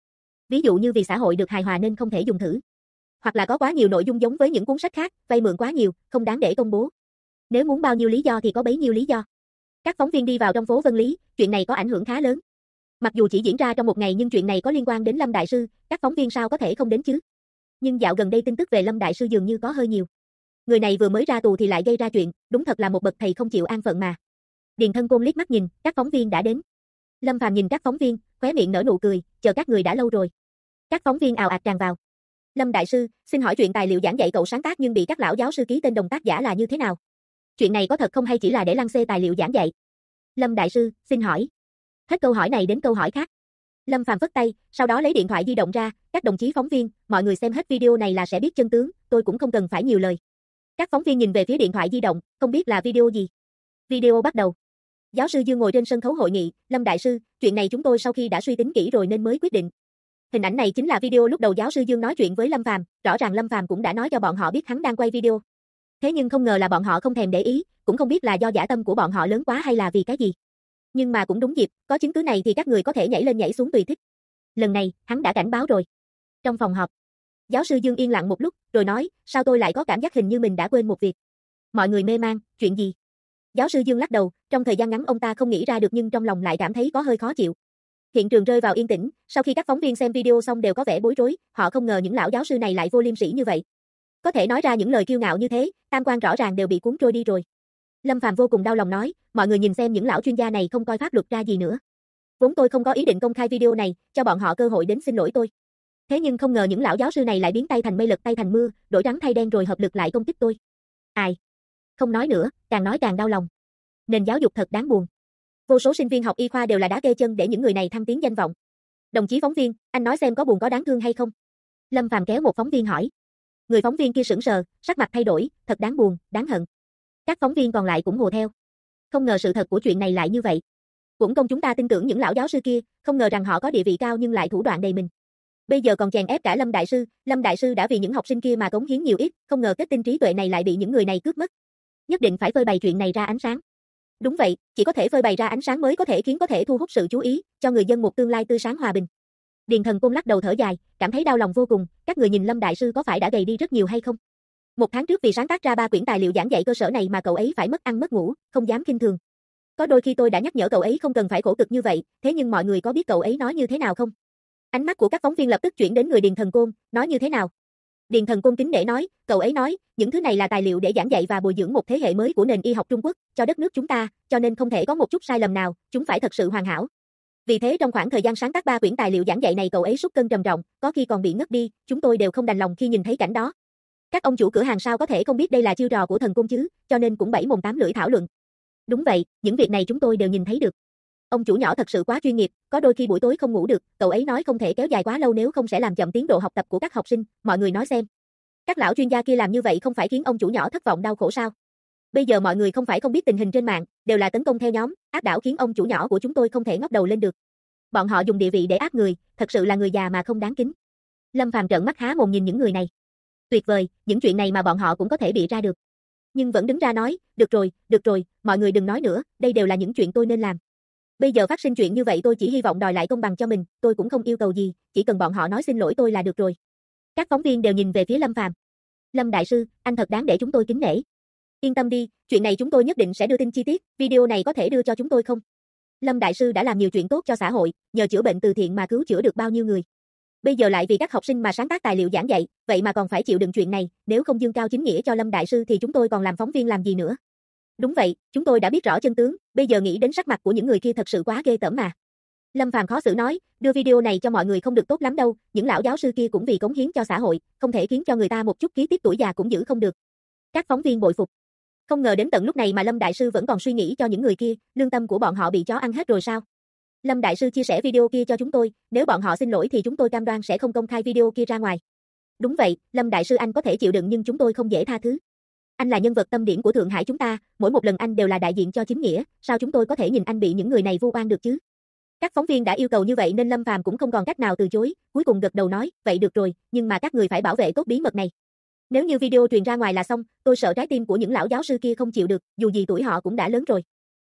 Ví dụ như vì xã hội được hài hòa nên không thể dùng thử. Hoặc là có quá nhiều nội dung giống với những cuốn sách khác, vay mượn quá nhiều, không đáng để công bố. Nếu muốn bao nhiêu lý do thì có bấy nhiêu lý do. Các phóng viên đi vào trong phố Vân Lý, chuyện này có ảnh hưởng khá lớn. Mặc dù chỉ diễn ra trong một ngày nhưng chuyện này có liên quan đến Lâm Đại Sư, các phóng viên sao có thể không đến chứ. Nhưng dạo gần đây tin tức về Lâm Đại Sư dường như có hơi nhiều. Người này vừa mới ra tù thì lại gây ra chuyện, đúng thật là một bậc thầy không chịu an phận mà. Điền Thân Côn liếc mắt nhìn, các phóng viên đã đến. Lâm Phàm nhìn các phóng viên, khóe miệng nở nụ cười, chờ các người đã lâu rồi. Các phóng viên ào ạt tràn vào. Lâm Đại Sư, xin hỏi chuyện tài liệu giảng dạy cậu sáng tác nhưng bị các lão giáo sư ký tên đồng tác giả là như thế nào? Chuyện này có thật không hay chỉ là để lăng xê tài liệu giảng dạy? Lâm Đại Sư, xin hỏi. Hết câu hỏi này đến câu hỏi khác. Lâm Phàm vất tay, sau đó lấy điện thoại di động ra, các đồng chí phóng viên, mọi người xem hết video này là sẽ biết chân tướng, tôi cũng không cần phải nhiều lời. Các phóng viên nhìn về phía điện thoại di động, không biết là video gì. Video bắt đầu. Giáo sư Dương ngồi trên sân khấu hội nghị, Lâm Đại Sư, chuyện này chúng tôi sau khi đã suy tính kỹ rồi nên mới quyết định. Hình ảnh này chính là video lúc đầu giáo sư Dương nói chuyện với Lâm Phàm, rõ ràng Lâm Phàm cũng đã nói cho bọn họ biết hắn đang quay video. Thế nhưng không ngờ là bọn họ không thèm để ý, cũng không biết là do dã tâm của bọn họ lớn quá hay là vì cái gì. Nhưng mà cũng đúng dịp, có chứng cứ này thì các người có thể nhảy lên nhảy xuống tùy thích. Lần này, hắn đã cảnh báo rồi. Trong phòng họp, giáo sư Dương yên lặng một lúc, rồi nói, sao tôi lại có cảm giác hình như mình đã quên một việc. Mọi người mê man, chuyện gì? Giáo sư Dương lắc đầu, trong thời gian ngắn ông ta không nghĩ ra được nhưng trong lòng lại cảm thấy có hơi khó chịu. Hiện trường rơi vào yên tĩnh, sau khi các phóng viên xem video xong đều có vẻ bối rối, họ không ngờ những lão giáo sư này lại vô liêm sỉ như vậy. Có thể nói ra những lời kiêu ngạo như thế, tam quan rõ ràng đều bị cuốn trôi đi rồi. Lâm Phàm vô cùng đau lòng nói, mọi người nhìn xem những lão chuyên gia này không coi pháp luật ra gì nữa. Vốn tôi không có ý định công khai video này, cho bọn họ cơ hội đến xin lỗi tôi. Thế nhưng không ngờ những lão giáo sư này lại biến tay thành mây lật tay thành mưa, đổi trắng thay đen rồi hợp lực lại công kích tôi. Ai? Không nói nữa, càng nói càng đau lòng. Nền giáo dục thật đáng buồn. Vô số sinh viên học y khoa đều là đá kê chân để những người này thăng tiến danh vọng. Đồng chí phóng viên, anh nói xem có buồn có đáng thương hay không? Lâm Phàm kéo một phóng viên hỏi. Người phóng viên kia sững sờ, sắc mặt thay đổi, thật đáng buồn, đáng hận. Các phóng viên còn lại cũng hùa theo. Không ngờ sự thật của chuyện này lại như vậy. Uổng công chúng ta tin tưởng những lão giáo sư kia, không ngờ rằng họ có địa vị cao nhưng lại thủ đoạn đầy mình. Bây giờ còn chèn ép cả Lâm Đại Sư đã vì những học sinh kia mà cống hiến nhiều ít, không ngờ kết tinh trí tuệ này lại bị những người này cướp mất. Nhất định phải phơi bày chuyện này ra ánh sáng. Đúng vậy, chỉ có thể phơi bày ra ánh sáng mới có thể thu hút sự chú ý, cho người dân một tương lai tươi sáng hòa bình. Điền Thần Côn lắc đầu thở dài, cảm thấy đau lòng vô cùng, các người nhìn Lâm Đại Sư có phải đã gầy đi rất nhiều hay không? Một tháng trước vì sáng tác ra 3 quyển tài liệu giảng dạy cơ sở này mà cậu ấy phải mất ăn mất ngủ, không dám khinh thường. Có đôi khi tôi đã nhắc nhở cậu ấy không cần phải khổ cực như vậy, thế nhưng mọi người có biết cậu ấy nói như thế nào không? Ánh mắt của các phóng viên lập tức chuyển đến người Điền Thần Côn, nói như thế nào? Điền Thần Côn kính nể nói, cậu ấy nói, những thứ này là tài liệu để giảng dạy và bồi dưỡng một thế hệ mới của nền y học Trung Quốc, cho đất nước chúng ta, cho nên không thể có một chút sai lầm nào, chúng phải thật sự hoàn hảo. Vì thế trong khoảng thời gian sáng tác 3 quyển tài liệu giảng dạy này cậu ấy sút cân trầm trọng, có khi còn bị ngất đi, chúng tôi đều không đành lòng khi nhìn thấy cảnh đó. Các ông chủ cửa hàng sao có thể không biết đây là chiêu trò của Thần Côn chứ, cho nên cũng bảy mồm tám lưỡi thảo luận. Đúng vậy, những việc này chúng tôi đều nhìn thấy được. Ông chủ nhỏ thật sự quá chuyên nghiệp, có đôi khi buổi tối không ngủ được, cậu ấy nói không thể kéo dài quá lâu nếu không sẽ làm chậm tiến độ học tập của các học sinh, mọi người nói xem. Các lão chuyên gia kia làm như vậy không phải khiến ông chủ nhỏ thất vọng đau khổ sao? Bây giờ mọi người không phải không biết tình hình trên mạng, đều là tấn công theo nhóm, áp đảo khiến ông chủ nhỏ của chúng tôi không thể ngóc đầu lên được. Bọn họ dùng địa vị để áp người, thật sự là người già mà không đáng kính. Lâm Phàm trợn mắt há mồm nhìn những người này. Tuyệt vời, những chuyện này mà bọn họ cũng có thể bịa ra được. Nhưng vẫn đứng ra nói, được rồi, mọi người đừng nói nữa, đây đều là những chuyện tôi nên làm. Bây giờ phát sinh chuyện như vậy tôi chỉ hy vọng đòi lại công bằng cho mình, tôi cũng không yêu cầu gì, chỉ cần bọn họ nói xin lỗi tôi là được rồi. Các phóng viên đều nhìn về phía Lâm Phàm. Lâm Đại Sư, anh thật đáng để chúng tôi kính nể. Yên tâm đi, chuyện này chúng tôi nhất định sẽ đưa tin chi tiết, video này có thể đưa cho chúng tôi không? Lâm Đại Sư đã làm nhiều chuyện tốt cho xã hội, nhờ chữa bệnh từ thiện mà cứu chữa được bao nhiêu người. Bây giờ lại vì các học sinh mà sáng tác tài liệu giảng dạy, vậy mà còn phải chịu đựng chuyện này, nếu không dương cao chính nghĩa cho Lâm Đại Sư thì chúng tôi còn làm phóng viên làm gì nữa. Đúng vậy, chúng tôi đã biết rõ chân tướng, bây giờ nghĩ đến sắc mặt của những người kia thật sự quá ghê tởm mà. Lâm Phàm khó xử nói, đưa video này cho mọi người không được tốt lắm đâu, những lão giáo sư kia cũng vì cống hiến cho xã hội, không thể khiến cho người ta một chút ký tiếp tuổi già cũng giữ không được. Các phóng viên bội phục. Không ngờ đến tận lúc này mà Lâm Đại Sư vẫn còn suy nghĩ cho những người kia, lương tâm của bọn họ bị chó ăn hết rồi sao? Lâm Đại Sư chia sẻ video kia cho chúng tôi, nếu bọn họ xin lỗi thì chúng tôi cam đoan sẽ không công khai video kia ra ngoài. Đúng vậy, Lâm Đại Sư anh có thể chịu đựng nhưng chúng tôi không dễ tha thứ. Anh là nhân vật tâm điểm của Thượng Hải chúng ta, mỗi một lần anh đều là đại diện cho chính nghĩa, sao chúng tôi có thể nhìn anh bị những người này vu oan được chứ? Các phóng viên đã yêu cầu như vậy nên Lâm Phàm cũng không còn cách nào từ chối, cuối cùng gật đầu nói, vậy được rồi, nhưng mà các người phải bảo vệ tốt bí mật này. Nếu như video truyền ra ngoài là xong, tôi sợ trái tim của những lão giáo sư kia không chịu được, dù gì tuổi họ cũng đã lớn rồi.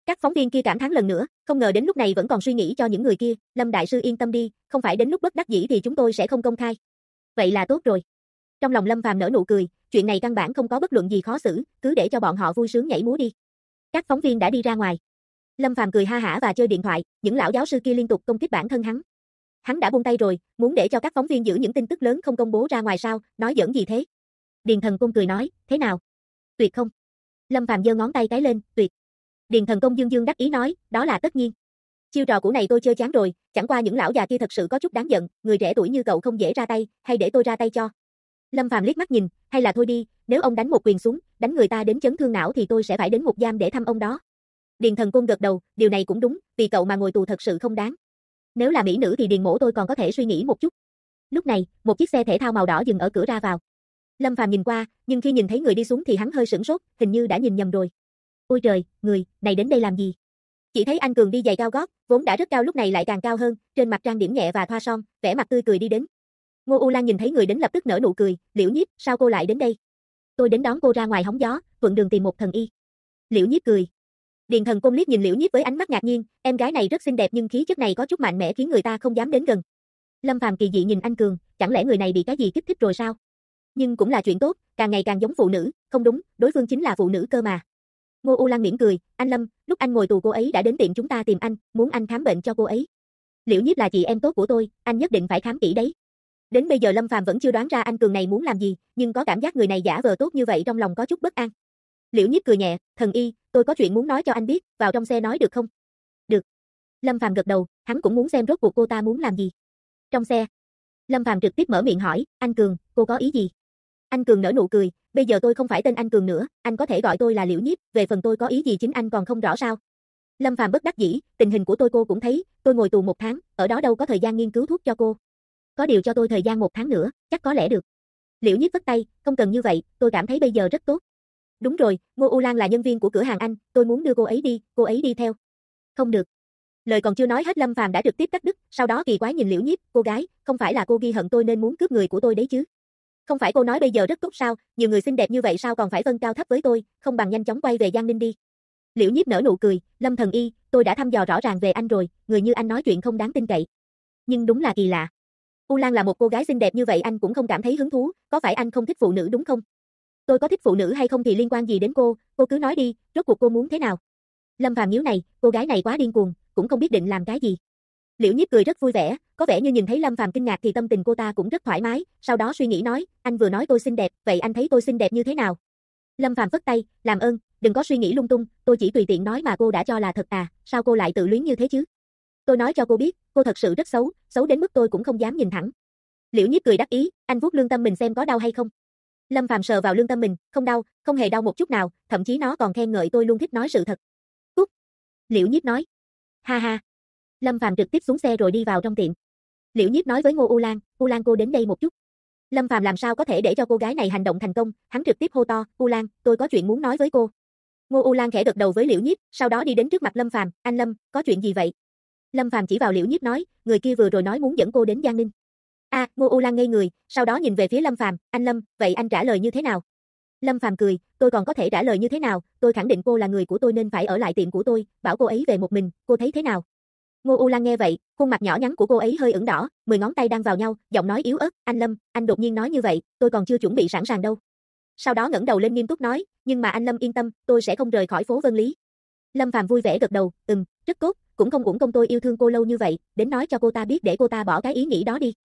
Các phóng viên kia cảm thán lần nữa, không ngờ đến lúc này vẫn còn suy nghĩ cho những người kia, Lâm đại sư yên tâm đi, không phải đến lúc bất đắc dĩ thì chúng tôi sẽ không công khai. Vậy là tốt rồi. Trong lòng Lâm Phàm nở nụ cười, chuyện này căn bản không có bất luận gì khó xử, cứ để cho bọn họ vui sướng nhảy múa đi. Các phóng viên đã đi ra ngoài. Lâm Phàm cười ha hả và chơi điện thoại, những lão giáo sư kia liên tục công kích bản thân hắn. Hắn đã buông tay rồi, muốn để cho các phóng viên giữ những tin tức lớn không công bố ra ngoài sao, nói giỡn gì thế? Điền Thần Công cười nói, thế nào? Tuyệt không? Lâm Phàm giơ ngón tay cái lên, tuyệt. Điền Thần Công dương dương đắc ý nói, đó là tất nhiên. Chiêu trò cũ này tôi chơi chán rồi, chẳng qua những lão già kia thật sự có chút đáng giận, người trẻ tuổi như cậu không dễ ra tay, hay để tôi ra tay cho. Lâm Phàm liếc mắt nhìn, hay là thôi đi, nếu ông đánh một quyền xuống, đánh người ta đến chấn thương não thì tôi sẽ phải đến ngục giam để thăm ông đó. Điền Thần Côn gật đầu, điều này cũng đúng, vì cậu mà ngồi tù thật sự không đáng. Nếu là mỹ nữ thì Điền mỗ tôi còn có thể suy nghĩ một chút. Lúc này, một chiếc xe thể thao màu đỏ dừng ở cửa ra vào. Lâm Phàm nhìn qua, nhưng khi nhìn thấy người đi xuống thì hắn hơi sửng sốt, hình như đã nhìn nhầm rồi. Ôi trời, người này đến đây làm gì? Chỉ thấy anh Cường đi giày cao gót, vốn đã rất cao lúc này lại càng cao hơn, trên mặt trang điểm nhẹ và thoa son, vẻ mặt tươi cười đi đến. Ngô U Lan nhìn thấy người đến lập tức nở nụ cười, Liễu Nhiếp, sao cô lại đến đây? Tôi đến đón cô ra ngoài hóng gió, thuận đường tìm một thần y. Liễu Nhiếp cười. Điền Thần Côn liếc nhìn Liễu Nhiếp với ánh mắt ngạc nhiên, em gái này rất xinh đẹp nhưng khí chất này có chút mạnh mẽ khiến người ta không dám đến gần. Lâm Phàm kỳ dị nhìn anh Cường, chẳng lẽ người này bị cái gì kích thích rồi sao? Nhưng cũng là chuyện tốt, càng ngày càng giống phụ nữ, không đúng, đối phương chính là phụ nữ cơ mà. Ngô U Lan mỉm cười, anh Lâm, lúc anh ngồi tù cô ấy đã đến tiệm chúng ta tìm anh, muốn anh khám bệnh cho cô ấy. Liễu Nhiếp là chị em tốt của tôi, anh nhất định phải khám kỹ đấy. Đến bây giờ Lâm Phàm vẫn chưa đoán ra anh Cường này muốn làm gì, nhưng có cảm giác người này giả vờ tốt như vậy trong lòng có chút bất an. Liễu Nhiếp cười nhẹ, thần y, tôi có chuyện muốn nói cho anh biết, vào trong xe nói được không? Được. Lâm Phàm gật đầu, hắn cũng muốn xem rốt cuộc cô ta muốn làm gì. Trong xe, Lâm Phàm trực tiếp mở miệng hỏi, anh Cường, cô có ý gì? Anh Cường nở nụ cười, bây giờ tôi không phải tên anh Cường nữa, anh có thể gọi tôi là Liễu Nhiếp, về phần tôi có ý gì chính anh còn không rõ sao? Lâm Phàm bất đắc dĩ, tình hình của tôi cô cũng thấy, tôi ngồi tù 1 tháng, ở đó đâu có thời gian nghiên cứu thuốc cho cô. Có điều cho tôi thời gian 1 tháng nữa, chắc có lẽ được. Liễu Nhiếp vất tay, không cần như vậy, tôi cảm thấy bây giờ rất tốt. Đúng rồi, Ngô U Lan là nhân viên của cửa hàng anh, tôi muốn đưa cô ấy đi theo. Không được. Lời còn chưa nói hết Lâm Phàm đã trực tiếp cắt đứt, sau đó kỳ quái nhìn Liễu Nhiếp, cô gái, không phải là cô ghi hận tôi nên muốn cướp người của tôi đấy chứ? Không phải cô nói bây giờ rất tốt sao, nhiều người xinh đẹp như vậy sao còn phải phân cao thấp với tôi, không bằng nhanh chóng quay về Giang Ninh đi. Liễu Nhiếp nở nụ cười, Lâm thần y, tôi đã thăm dò rõ ràng về anh rồi, người như anh nói chuyện không đáng tin cậy. Nhưng đúng là kỳ lạ. U Lan là một cô gái xinh đẹp như vậy anh cũng không cảm thấy hứng thú, có phải anh không thích phụ nữ đúng không? Tôi có thích phụ nữ hay không thì liên quan gì đến cô cứ nói đi, rốt cuộc cô muốn thế nào? Lâm Phàm nhíu này, cô gái này quá điên cuồng, cũng không biết định làm cái gì. Liễu Nhiếp cười rất vui vẻ, có vẻ như nhìn thấy Lâm Phàm kinh ngạc thì tâm tình cô ta cũng rất thoải mái, sau đó suy nghĩ nói, anh vừa nói tôi xinh đẹp, vậy anh thấy tôi xinh đẹp như thế nào? Lâm Phàm phất tay, làm ơn, đừng có suy nghĩ lung tung, tôi chỉ tùy tiện nói mà cô đã cho là thật à, sao cô lại tự luyến như thế chứ? Tôi nói cho cô biết, cô thật sự rất xấu, xấu đến mức tôi cũng không dám nhìn thẳng. Liễu Nhiếp cười đắc ý, anh vuốt lương tâm mình xem có đau hay không. Lâm Phàm sờ vào lương tâm mình, không đau, không hề đau một chút nào, thậm chí nó còn khen ngợi tôi luôn thích nói sự thật. Cút. Liễu Nhiếp nói. Ha ha. Lâm Phàm trực tiếp xuống xe rồi đi vào trong tiệm. Liễu Nhiếp nói với Ngô U Lan cô đến đây một chút. Lâm Phàm làm sao có thể để cho cô gái này hành động thành công, hắn trực tiếp hô to, U Lan, tôi có chuyện muốn nói với cô. Ngô U Lan khẽ gật đầu với Liễu Nhiếp, sau đó đi đến trước mặt Lâm Phàm, anh Lâm, có chuyện gì vậy? Lâm Phàm chỉ vào Liễu Nhiếp nói, người kia vừa rồi nói muốn dẫn cô đến Giang Ninh. Ngô U Lan ngây người, sau đó nhìn về phía Lâm Phàm, anh Lâm, vậy anh trả lời như thế nào? Lâm Phàm cười, tôi còn có thể trả lời như thế nào, tôi khẳng định cô là người của tôi nên phải ở lại tiệm của tôi, bảo cô ấy về một mình, cô thấy thế nào? Ngô U Lan nghe vậy, khuôn mặt nhỏ nhắn của cô ấy hơi ửng đỏ, 10 ngón tay đang vào nhau, giọng nói yếu ớt, anh Lâm, anh đột nhiên nói như vậy, tôi còn chưa chuẩn bị sẵn sàng đâu. Sau đó ngẩng đầu lên nghiêm túc nói, nhưng mà anh Lâm yên tâm, tôi sẽ không rời khỏi phố Vân Lý. Lâm Phàm vui vẻ gật đầu, rất tốt, cũng không uổng công tôi yêu thương cô lâu như vậy, đến nói cho cô ta biết để cô ta bỏ cái ý nghĩ đó đi.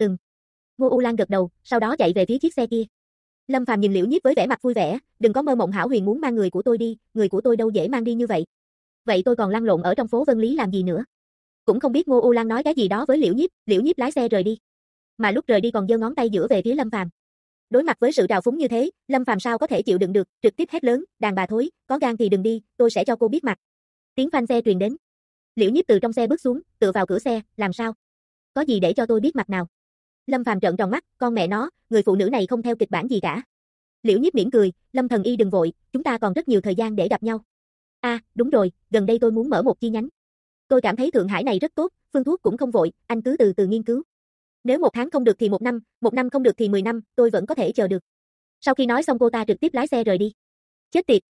Ngô U Lan gật đầu, sau đó chạy về phía chiếc xe kia. Lâm Phàm nhìn Liễu Nhiếp với vẻ mặt vui vẻ, đừng có mơ mộng hão huyền muốn mang người của tôi đi, người của tôi đâu dễ mang đi như vậy. Vậy tôi còn lăn lộn ở trong phố Vân Lý làm gì nữa? Cũng không biết Ngô U Lan nói cái gì đó với Liễu Nhiếp lái xe rời đi. Mà lúc rời đi còn giơ ngón tay giữa về phía Lâm Phàm. Đối mặt với sự trào phúng như thế, Lâm Phàm sao có thể chịu đựng được, trực tiếp hét lớn, đàn bà thối, có gan thì đừng đi, tôi sẽ cho cô biết mặt. Tiếng phanh xe truyền đến. Liễu Nhiếp từ trong xe bước xuống, tựa vào cửa xe, làm sao? Có gì để cho tôi biết mặt nào? Lâm Phàm trợn tròn mắt, con mẹ nó, người phụ nữ này không theo kịch bản gì cả. Liễu Nhiếp mỉm cười, Lâm thần y đừng vội, chúng ta còn rất nhiều thời gian để gặp nhau. Đúng rồi, gần đây tôi muốn mở một chi nhánh. Tôi cảm thấy Thượng Hải này rất tốt, phương thuốc cũng không vội, anh cứ từ từ nghiên cứu. Nếu 1 tháng không được thì 1 năm không được thì 10 năm, tôi vẫn có thể chờ được. Sau khi nói xong cô ta trực tiếp lái xe rời đi. Chết tiệt.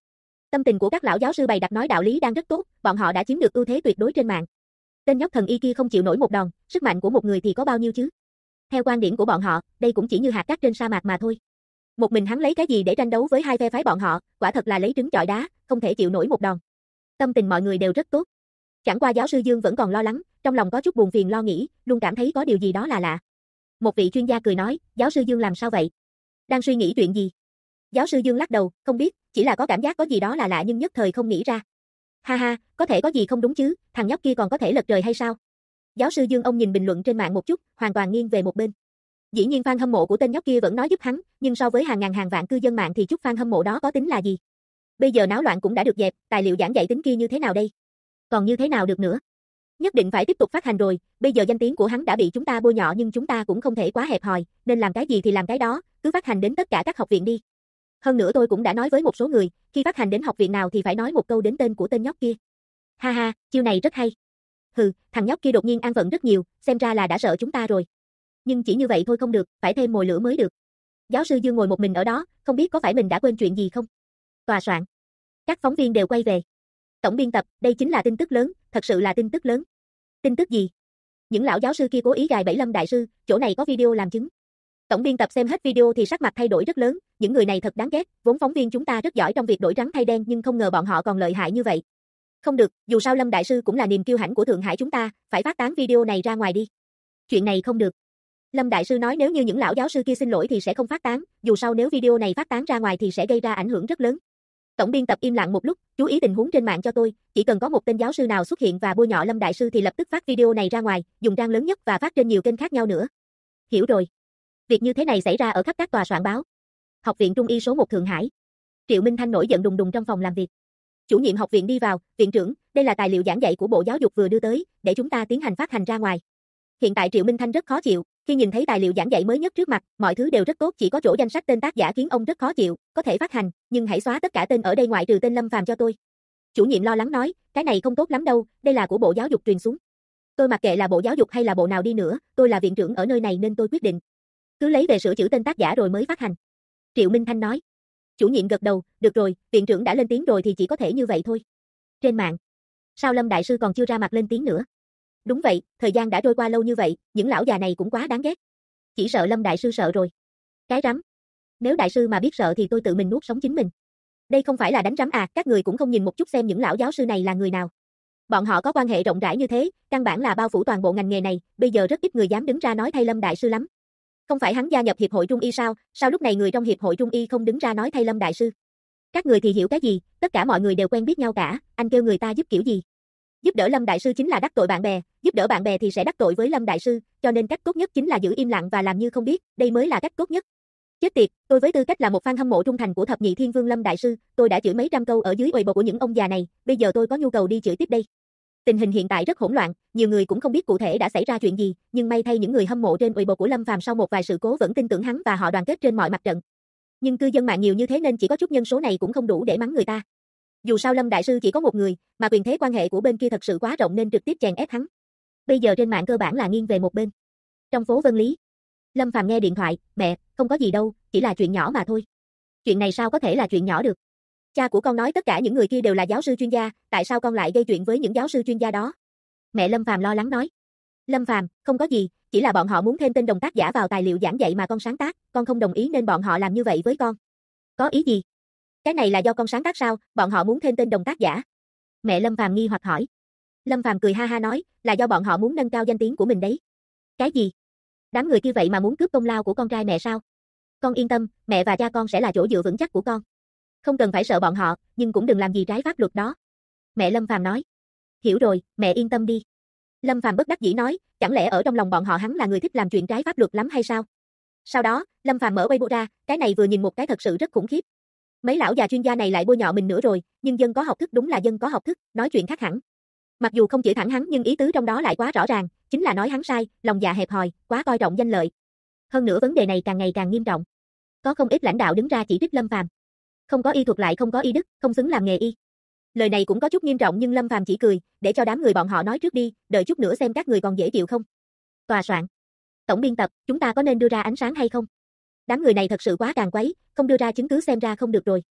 Tâm tình của các lão giáo sư bày đặt nói đạo lý đang rất tốt, bọn họ đã chiếm được ưu thế tuyệt đối trên mạng. Tên nhóc thần y kia không chịu nổi một đòn, sức mạnh của một người thì có bao nhiêu chứ? Theo quan điểm của bọn họ, đây cũng chỉ như hạt cát trên sa mạc mà thôi. Một mình hắn lấy cái gì để tranh đấu với hai phe phái bọn họ, quả thật là lấy trứng chọi đá, không thể chịu nổi một đòn. Tâm tình mọi người đều rất tốt. Chẳng qua giáo sư Dương vẫn còn lo lắng, trong lòng có chút buồn phiền lo nghĩ, luôn cảm thấy có điều gì đó là lạ. Một vị chuyên gia cười nói, giáo sư Dương làm sao vậy? Đang suy nghĩ chuyện gì? Giáo sư Dương lắc đầu, không biết, chỉ là có cảm giác có gì đó là lạ nhưng nhất thời không nghĩ ra. Ha ha, có thể có gì không đúng chứ, thằng nhóc kia còn có thể lật trời hay sao? Giáo sư Dương ông nhìn bình luận trên mạng một chút, hoàn toàn nghiêng về một bên. Dĩ nhiên fan hâm mộ của tên nhóc kia vẫn nói giúp hắn, nhưng so với hàng ngàn hàng vạn cư dân mạng thì chút fan hâm mộ đó có tính là gì? Bây giờ náo loạn cũng đã được dẹp, tài liệu giảng dạy tính kia như thế nào đây? Còn như thế nào được nữa? Nhất định phải tiếp tục phát hành rồi, bây giờ danh tiếng của hắn đã bị chúng ta bôi nhọ nhưng chúng ta cũng không thể quá hẹp hòi, nên làm cái gì thì làm cái đó, cứ phát hành đến tất cả các học viện đi. Hơn nữa tôi cũng đã nói với một số người, khi phát hành đến học viện nào thì phải nói một câu đến tên của tên nhóc kia. Ha ha, chiêu này rất hay. Hừ, thằng nhóc kia đột nhiên an phận rất nhiều, xem ra là đã sợ chúng ta rồi. Nhưng chỉ như vậy thôi không được, phải thêm mồi lửa mới được. Giáo sư Dương ngồi một mình ở đó, không biết có phải mình đã quên chuyện gì không? Tòa soạn. Các phóng viên đều quay về. Tổng biên tập, đây chính là tin tức lớn, thật sự là tin tức lớn. Tin tức gì? Những lão giáo sư kia cố ý gài bẫy Lâm đại sư, chỗ này có video làm chứng. Tổng biên tập xem hết video thì sắc mặt thay đổi rất lớn, những người này thật đáng ghét, vốn phóng viên chúng ta rất giỏi trong việc đổi trắng thay đen nhưng không ngờ bọn họ còn lợi hại như vậy. Không được, dù sao Lâm đại sư cũng là niềm kiêu hãnh của Thượng Hải chúng ta, phải phát tán video này ra ngoài đi. Chuyện này không được. Lâm đại sư nói nếu như những lão giáo sư kia xin lỗi thì sẽ không phát tán, dù sao nếu video này phát tán ra ngoài thì sẽ gây ra ảnh hưởng rất lớn. Tổng biên tập im lặng một lúc, chú ý tình huống trên mạng cho tôi, chỉ cần có một tên giáo sư nào xuất hiện và bôi nhọ Lâm đại sư thì lập tức phát video này ra ngoài, dùng trang lớn nhất và phát trên nhiều kênh khác nhau nữa. Hiểu rồi. Việc như thế này xảy ra ở khắp các tòa soạn báo. Học viện Trung y số 1 Thượng Hải. Triệu Minh Thanh nổi giận đùng đùng trong phòng làm việc. Chủ nhiệm học viện đi vào, viện trưởng, đây là tài liệu giảng dạy của Bộ Giáo dục vừa đưa tới, để chúng ta tiến hành phát hành ra ngoài. Hiện tại Triệu Minh Thanh rất khó chịu, khi nhìn thấy tài liệu giảng dạy mới nhất trước mặt, mọi thứ đều rất tốt, chỉ có chỗ danh sách tên tác giả khiến ông rất khó chịu, có thể phát hành, nhưng hãy xóa tất cả tên ở đây ngoại trừ tên Lâm Phàm cho tôi. Chủ nhiệm lo lắng nói, cái này không tốt lắm đâu, đây là của Bộ Giáo dục truyền xuống. Tôi mặc kệ là Bộ Giáo dục hay là bộ nào đi nữa, tôi là viện trưởng ở nơi này nên tôi quyết định. Cứ lấy về sửa chữa tên tác giả rồi mới phát hành. Triệu Minh Thanh nói. Chủ nhiệm gật đầu, được rồi, viện trưởng đã lên tiếng rồi thì chỉ có thể như vậy thôi. Trên mạng. Sao Lâm đại sư còn chưa ra mặt lên tiếng nữa? Đúng vậy, thời gian đã trôi qua lâu như vậy, những lão già này cũng quá đáng ghét. Chỉ sợ Lâm đại sư sợ rồi. Cái rắm. Nếu đại sư mà biết sợ thì tôi tự mình nuốt sống chính mình. Đây không phải là đánh rắm à, các người cũng không nhìn một chút xem những lão giáo sư này là người nào. Bọn họ có quan hệ rộng rãi như thế, căn bản là bao phủ toàn bộ ngành nghề này, bây giờ rất ít người dám đứng ra nói thay Lâm đại sư lắm. Không phải hắn gia nhập hiệp hội Trung y sao, sao lúc này người trong hiệp hội Trung y không đứng ra nói thay Lâm đại sư? Các người thì hiểu cái gì, tất cả mọi người đều quen biết nhau cả, anh kêu người ta giúp kiểu gì? Giúp đỡ Lâm đại sư chính là đắc tội bạn bè, giúp đỡ bạn bè thì sẽ đắc tội với Lâm đại sư, cho nên cách tốt nhất chính là giữ im lặng và làm như không biết, đây mới là cách tốt nhất. Chết tiệt, tôi với tư cách là một fan hâm mộ trung thành của thập nhị thiên vương Lâm đại sư, tôi đã chửi mấy trăm câu ở dưới Weibo của những ông già này, bây giờ tôi có nhu cầu đi chửi tiếp đây. Tình hình hiện tại rất hỗn loạn, nhiều người cũng không biết cụ thể đã xảy ra chuyện gì, nhưng may thay những người hâm mộ trên Weibo của Lâm Phàm sau một vài sự cố vẫn tin tưởng hắn và họ đoàn kết trên mọi mặt trận. Nhưng cư dân mạng nhiều như thế nên chỉ có chút nhân số này cũng không đủ để mắng người ta. Dù sao Lâm đại sư chỉ có một người, mà quyền thế quan hệ của bên kia thật sự quá rộng nên trực tiếp chèn ép hắn. Bây giờ trên mạng cơ bản là nghiêng về một bên. Trong phố Vân Lý, Lâm Phàm nghe điện thoại, mẹ, không có gì đâu, chỉ là chuyện nhỏ mà thôi. Chuyện này sao có thể là chuyện nhỏ được? Cha của con nói tất cả những người kia đều là giáo sư chuyên gia, tại sao con lại gây chuyện với những giáo sư chuyên gia đó? Mẹ Lâm Phàm lo lắng nói. Lâm Phàm, không có gì, chỉ là bọn họ muốn thêm tên đồng tác giả vào tài liệu giảng dạy mà con sáng tác, con không đồng ý nên bọn họ làm như vậy với con. Có ý gì? Cái này là do con sáng tác sao, bọn họ muốn thêm tên đồng tác giả? Mẹ Lâm Phàm nghi hoặc hỏi. Lâm Phàm cười ha ha nói, là do bọn họ muốn nâng cao danh tiếng của mình đấy. Cái gì? Đám người kia vậy mà muốn cướp công lao của con trai mẹ sao? Con yên tâm, mẹ và cha con sẽ là chỗ dựa vững chắc của con. Không cần phải sợ bọn họ, nhưng cũng đừng làm gì trái pháp luật đó. Mẹ Lâm Phàm nói. Hiểu rồi, mẹ yên tâm đi. Lâm Phàm bất đắc dĩ nói, chẳng lẽ ở trong lòng bọn họ hắn là người thích làm chuyện trái pháp luật lắm hay sao? Sau đó, Lâm Phàm mở Weibo ra, cái này vừa nhìn một cái thật sự rất khủng khiếp. Mấy lão già chuyên gia này lại bôi nhọ mình nữa rồi, nhưng dân có học thức đúng là dân có học thức, nói chuyện khác hẳn. Mặc dù không chửi thẳng hắn nhưng ý tứ trong đó lại quá rõ ràng, chính là nói hắn sai, lòng dạ hẹp hòi, quá coi trọng danh lợi. Hơn nữa vấn đề này càng ngày càng nghiêm trọng. Có không ít lãnh đạo đứng ra chỉ trích Lâm Phàm. Không có y thuật lại không có y đức, không xứng làm nghề y. Lời này cũng có chút nghiêm trọng nhưng Lâm Phàm chỉ cười, để cho đám người bọn họ nói trước đi, đợi chút nữa xem các người còn dễ chịu không. Tòa soạn. Tổng biên tập, chúng ta có nên đưa ra ánh sáng hay không? Đám người này thật sự quá càng quấy, không đưa ra chứng cứ xem ra không được rồi.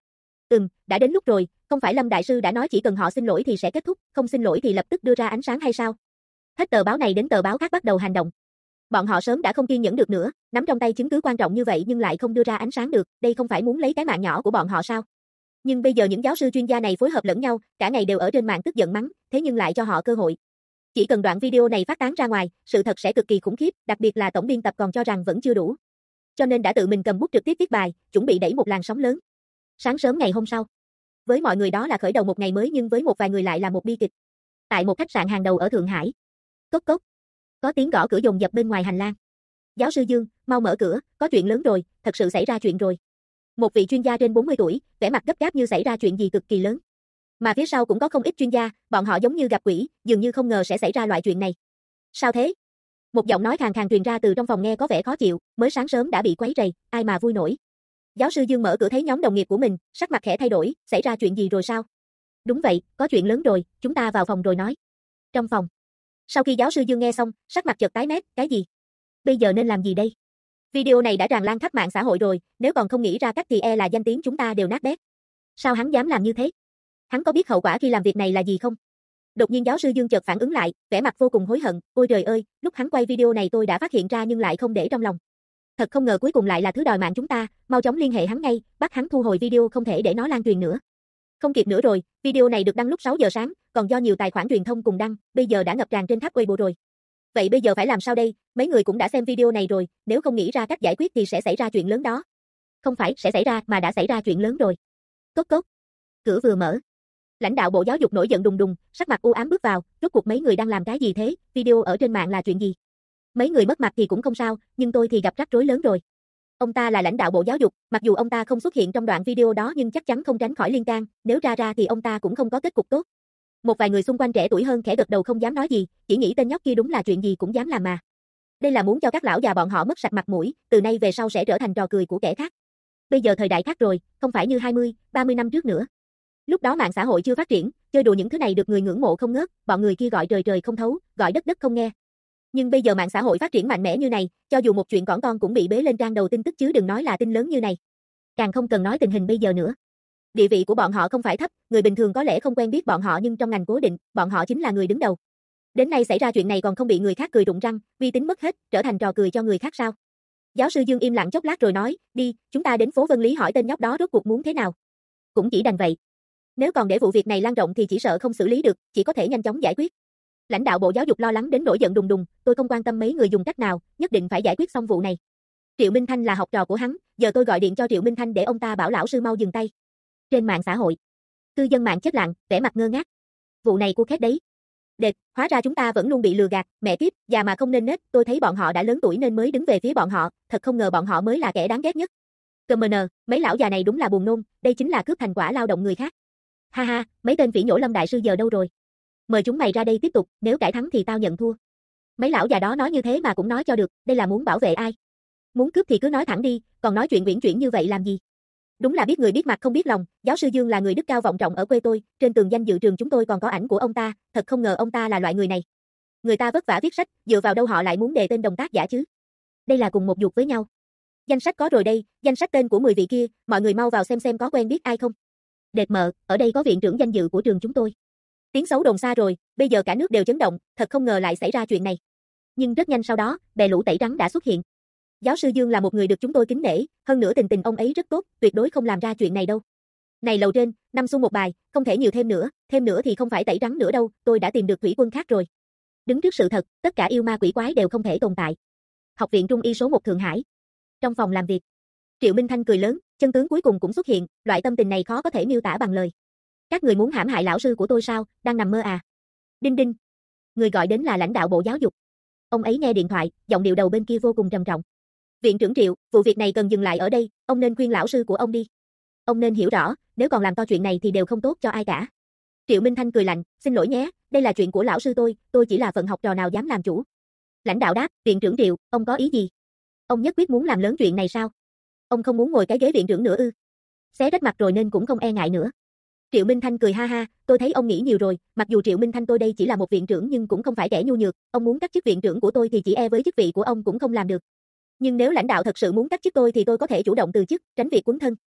Đã đến lúc rồi, không phải Lâm đại sư đã nói chỉ cần họ xin lỗi thì sẽ kết thúc, không xin lỗi thì lập tức đưa ra ánh sáng hay sao? Hết tờ báo này đến tờ báo khác bắt đầu hành động. Bọn họ sớm đã không kiên nhẫn được nữa, nắm trong tay chứng cứ quan trọng như vậy nhưng lại không đưa ra ánh sáng được, đây không phải muốn lấy cái mạng nhỏ của bọn họ sao? Nhưng bây giờ những giáo sư chuyên gia này phối hợp lẫn nhau, cả ngày đều ở trên mạng tức giận mắng, thế nhưng lại cho họ cơ hội. Chỉ cần đoạn video này phát tán ra ngoài, sự thật sẽ cực kỳ khủng khiếp, đặc biệt là tổng biên tập còn cho rằng vẫn chưa đủ. Cho nên đã tự mình cầm bút trực tiếp viết bài, chuẩn bị đẩy một làn sóng lớn. Sáng sớm ngày hôm sau, với mọi người đó là khởi đầu một ngày mới nhưng với một vài người lại là một bi kịch. Tại một khách sạn hàng đầu ở Thượng Hải. Cốc cốc. Có tiếng gõ cửa dồn dập bên ngoài hành lang. Giáo sư Dương, mau mở cửa, có chuyện lớn rồi, thật sự xảy ra chuyện rồi. Một vị chuyên gia trên 40 tuổi, vẻ mặt gấp gáp như xảy ra chuyện gì cực kỳ lớn. Mà phía sau cũng có không ít chuyên gia, bọn họ giống như gặp quỷ, dường như không ngờ sẽ xảy ra loại chuyện này. Sao thế? Một giọng nói khàn khàn truyền ra từ trong phòng nghe có vẻ khó chịu, mới sáng sớm đã bị quấy rầy, ai mà vui nổi. Giáo sư Dương mở cửa thấy nhóm đồng nghiệp của mình, sắc mặt khẽ thay đổi, xảy ra chuyện gì rồi sao? Đúng vậy, có chuyện lớn rồi, chúng ta vào phòng rồi nói. Trong phòng. Sau khi giáo sư Dương nghe xong, sắc mặt chợt tái mét, cái gì? Bây giờ nên làm gì đây? Video này đã tràn lan khắp mạng xã hội rồi, nếu còn không nghĩ ra cách thì e là danh tiếng chúng ta đều nát bét. Sao hắn dám làm như thế? Hắn có biết hậu quả khi làm việc này là gì không? Đột nhiên giáo sư Dương chợt phản ứng lại, vẻ mặt vô cùng hối hận, ôi trời ơi, lúc hắn quay video này tôi đã phát hiện ra nhưng lại không để trong lòng. Thật không ngờ cuối cùng lại là thứ đòi mạng chúng ta, mau chóng liên hệ hắn ngay, bắt hắn thu hồi video không thể để nó lan truyền nữa. Không kịp nữa rồi, video này được đăng lúc 6 giờ sáng, còn do nhiều tài khoản truyền thông cùng đăng, bây giờ đã ngập tràn trên khắp Weibo rồi. Vậy bây giờ phải làm sao đây? Mấy người cũng đã xem video này rồi, nếu không nghĩ ra cách giải quyết thì sẽ xảy ra chuyện lớn đó. Không phải sẽ xảy ra mà đã xảy ra chuyện lớn rồi. Cốc cốc. Cửa vừa mở. Lãnh đạo Bộ Giáo dục nổi giận đùng đùng, sắc mặt u ám bước vào, rốt cuộc mấy người đang làm cái gì thế? Video ở trên mạng là chuyện gì? Mấy người mất mặt thì cũng không sao, nhưng tôi thì gặp rắc rối lớn rồi. Ông ta là lãnh đạo Bộ Giáo dục, mặc dù ông ta không xuất hiện trong đoạn video đó nhưng chắc chắn không tránh khỏi liên can, nếu ra thì ông ta cũng không có kết cục tốt. Một vài người xung quanh trẻ tuổi hơn khẽ gật đầu không dám nói gì, chỉ nghĩ tên nhóc kia đúng là chuyện gì cũng dám làm mà. Đây là muốn cho các lão già bọn họ mất sạch mặt mũi, từ nay về sau sẽ trở thành trò cười của kẻ khác. Bây giờ thời đại khác rồi, không phải như 20, 30 năm trước nữa. Lúc đó mạng xã hội chưa phát triển, chơi đùa những thứ này được người ngưỡng mộ không ngớt, bọn người kia gọi trời trời không thấu, gọi đất đất không nghe. Nhưng bây giờ mạng xã hội phát triển mạnh mẽ như này, cho dù một chuyện cỏn con cũng bị bế lên trang đầu tin tức chứ đừng nói là tin lớn như này. Càng không cần nói tình hình bây giờ nữa. Địa vị của bọn họ không phải thấp, người bình thường có lẽ không quen biết bọn họ nhưng trong ngành cố định, bọn họ chính là người đứng đầu. Đến nay xảy ra chuyện này còn không bị người khác cười rụng răng, uy tín mất hết, trở thành trò cười cho người khác sao? Giáo sư Dương im lặng chốc lát rồi nói, đi, chúng ta đến phố Vân Lý hỏi tên nhóc đó rốt cuộc muốn thế nào. Cũng chỉ đành vậy. Nếu còn để vụ việc này lan rộng thì chỉ sợ không xử lý được, chỉ có thể nhanh chóng giải quyết. Lãnh đạo Bộ Giáo dục lo lắng đến nổi giận đùng đùng, tôi không quan tâm mấy người dùng cách nào, nhất định phải giải quyết xong vụ này. Triệu Minh Thanh là học trò của hắn, giờ tôi gọi điện cho Triệu Minh Thanh để ông ta bảo lão sư mau dừng tay. Trên mạng xã hội, cư dân mạng chết lặng, vẻ mặt ngơ ngác. Vụ này cô khét đấy. Đệt, hóa ra chúng ta vẫn luôn bị lừa gạt, mẹ kiếp, già mà không nên nết, tôi thấy bọn họ đã lớn tuổi nên mới đứng về phía bọn họ, thật không ngờ bọn họ mới là kẻ đáng ghét nhất. Comment, mấy lão già này đúng là buồn nôn, đây chính là cướp thành quả lao động người khác. Ha ha, mấy tên phỉ nhổ Lâm đại sư giờ đâu rồi? Mời chúng mày ra đây tiếp tục, nếu cãi thắng thì tao nhận thua. Mấy lão già đó nói như thế mà cũng nói cho được, đây là muốn bảo vệ ai? Muốn cướp thì cứ nói thẳng đi, còn nói chuyện uyển chuyển như vậy làm gì? Đúng là biết người biết mặt không biết lòng, giáo sư Dương là người đức cao vọng trọng ở quê tôi, trên tường danh dự trường chúng tôi còn có ảnh của ông ta, thật không ngờ ông ta là loại người này. Người ta vất vả viết sách, dựa vào đâu họ lại muốn đề tên đồng tác giả chứ? Đây là cùng một dục với nhau. Danh sách có rồi đây, danh sách tên của 10 vị kia, mọi người mau vào xem có quen biết ai không. Đệt mợ, ở đây có viện trưởng danh dự của trường chúng tôi. Tiếng xấu đồn xa rồi, bây giờ cả nước đều chấn động, thật không ngờ lại xảy ra chuyện này. Nhưng rất nhanh sau đó, bè lũ tẩy trắng đã xuất hiện. Giáo sư Dương là một người được chúng tôi kính nể, hơn nữa tình ông ấy rất tốt, tuyệt đối không làm ra chuyện này đâu. Này lầu trên, 5 xu một bài, không thể nhiều thêm nữa thì không phải tẩy trắng nữa đâu, tôi đã tìm được thủy quân khác rồi. Đứng trước sự thật, tất cả yêu ma quỷ quái đều không thể tồn tại. Học viện Trung y số 1 Thượng Hải. Trong phòng làm việc, Triệu Minh Thanh cười lớn, chân tướng cuối cùng cũng xuất hiện, loại tâm tình này khó có thể miêu tả bằng lời. Các người muốn hãm hại lão sư của tôi sao, đang nằm mơ à? Đinh đinh. Người gọi đến là lãnh đạo Bộ Giáo dục. Ông ấy nghe điện thoại, giọng điệu đầu bên kia vô cùng trầm trọng. Viện trưởng Triệu, vụ việc này cần dừng lại ở đây, ông nên khuyên lão sư của ông đi. Ông nên hiểu rõ, nếu còn làm to chuyện này thì đều không tốt cho ai cả. Triệu Minh Thanh cười lạnh, xin lỗi nhé, đây là chuyện của lão sư tôi chỉ là phận học trò nào dám làm chủ. Lãnh đạo đáp, viện trưởng Triệu, ông có ý gì? Ông nhất quyết muốn làm lớn chuyện này sao? Ông không muốn ngồi cái ghế viện trưởng nữa ư? Xé rách mặt rồi nên cũng không e ngại nữa. Triệu Minh Thanh cười ha ha, tôi thấy ông nghĩ nhiều rồi, mặc dù Triệu Minh Thanh tôi đây chỉ là một viện trưởng nhưng cũng không phải kẻ nhu nhược, ông muốn cắt chức viện trưởng của tôi thì chỉ e với chức vị của ông cũng không làm được. Nhưng nếu lãnh đạo thật sự muốn cắt chức tôi thì tôi có thể chủ động từ chức, tránh việc quấn thân.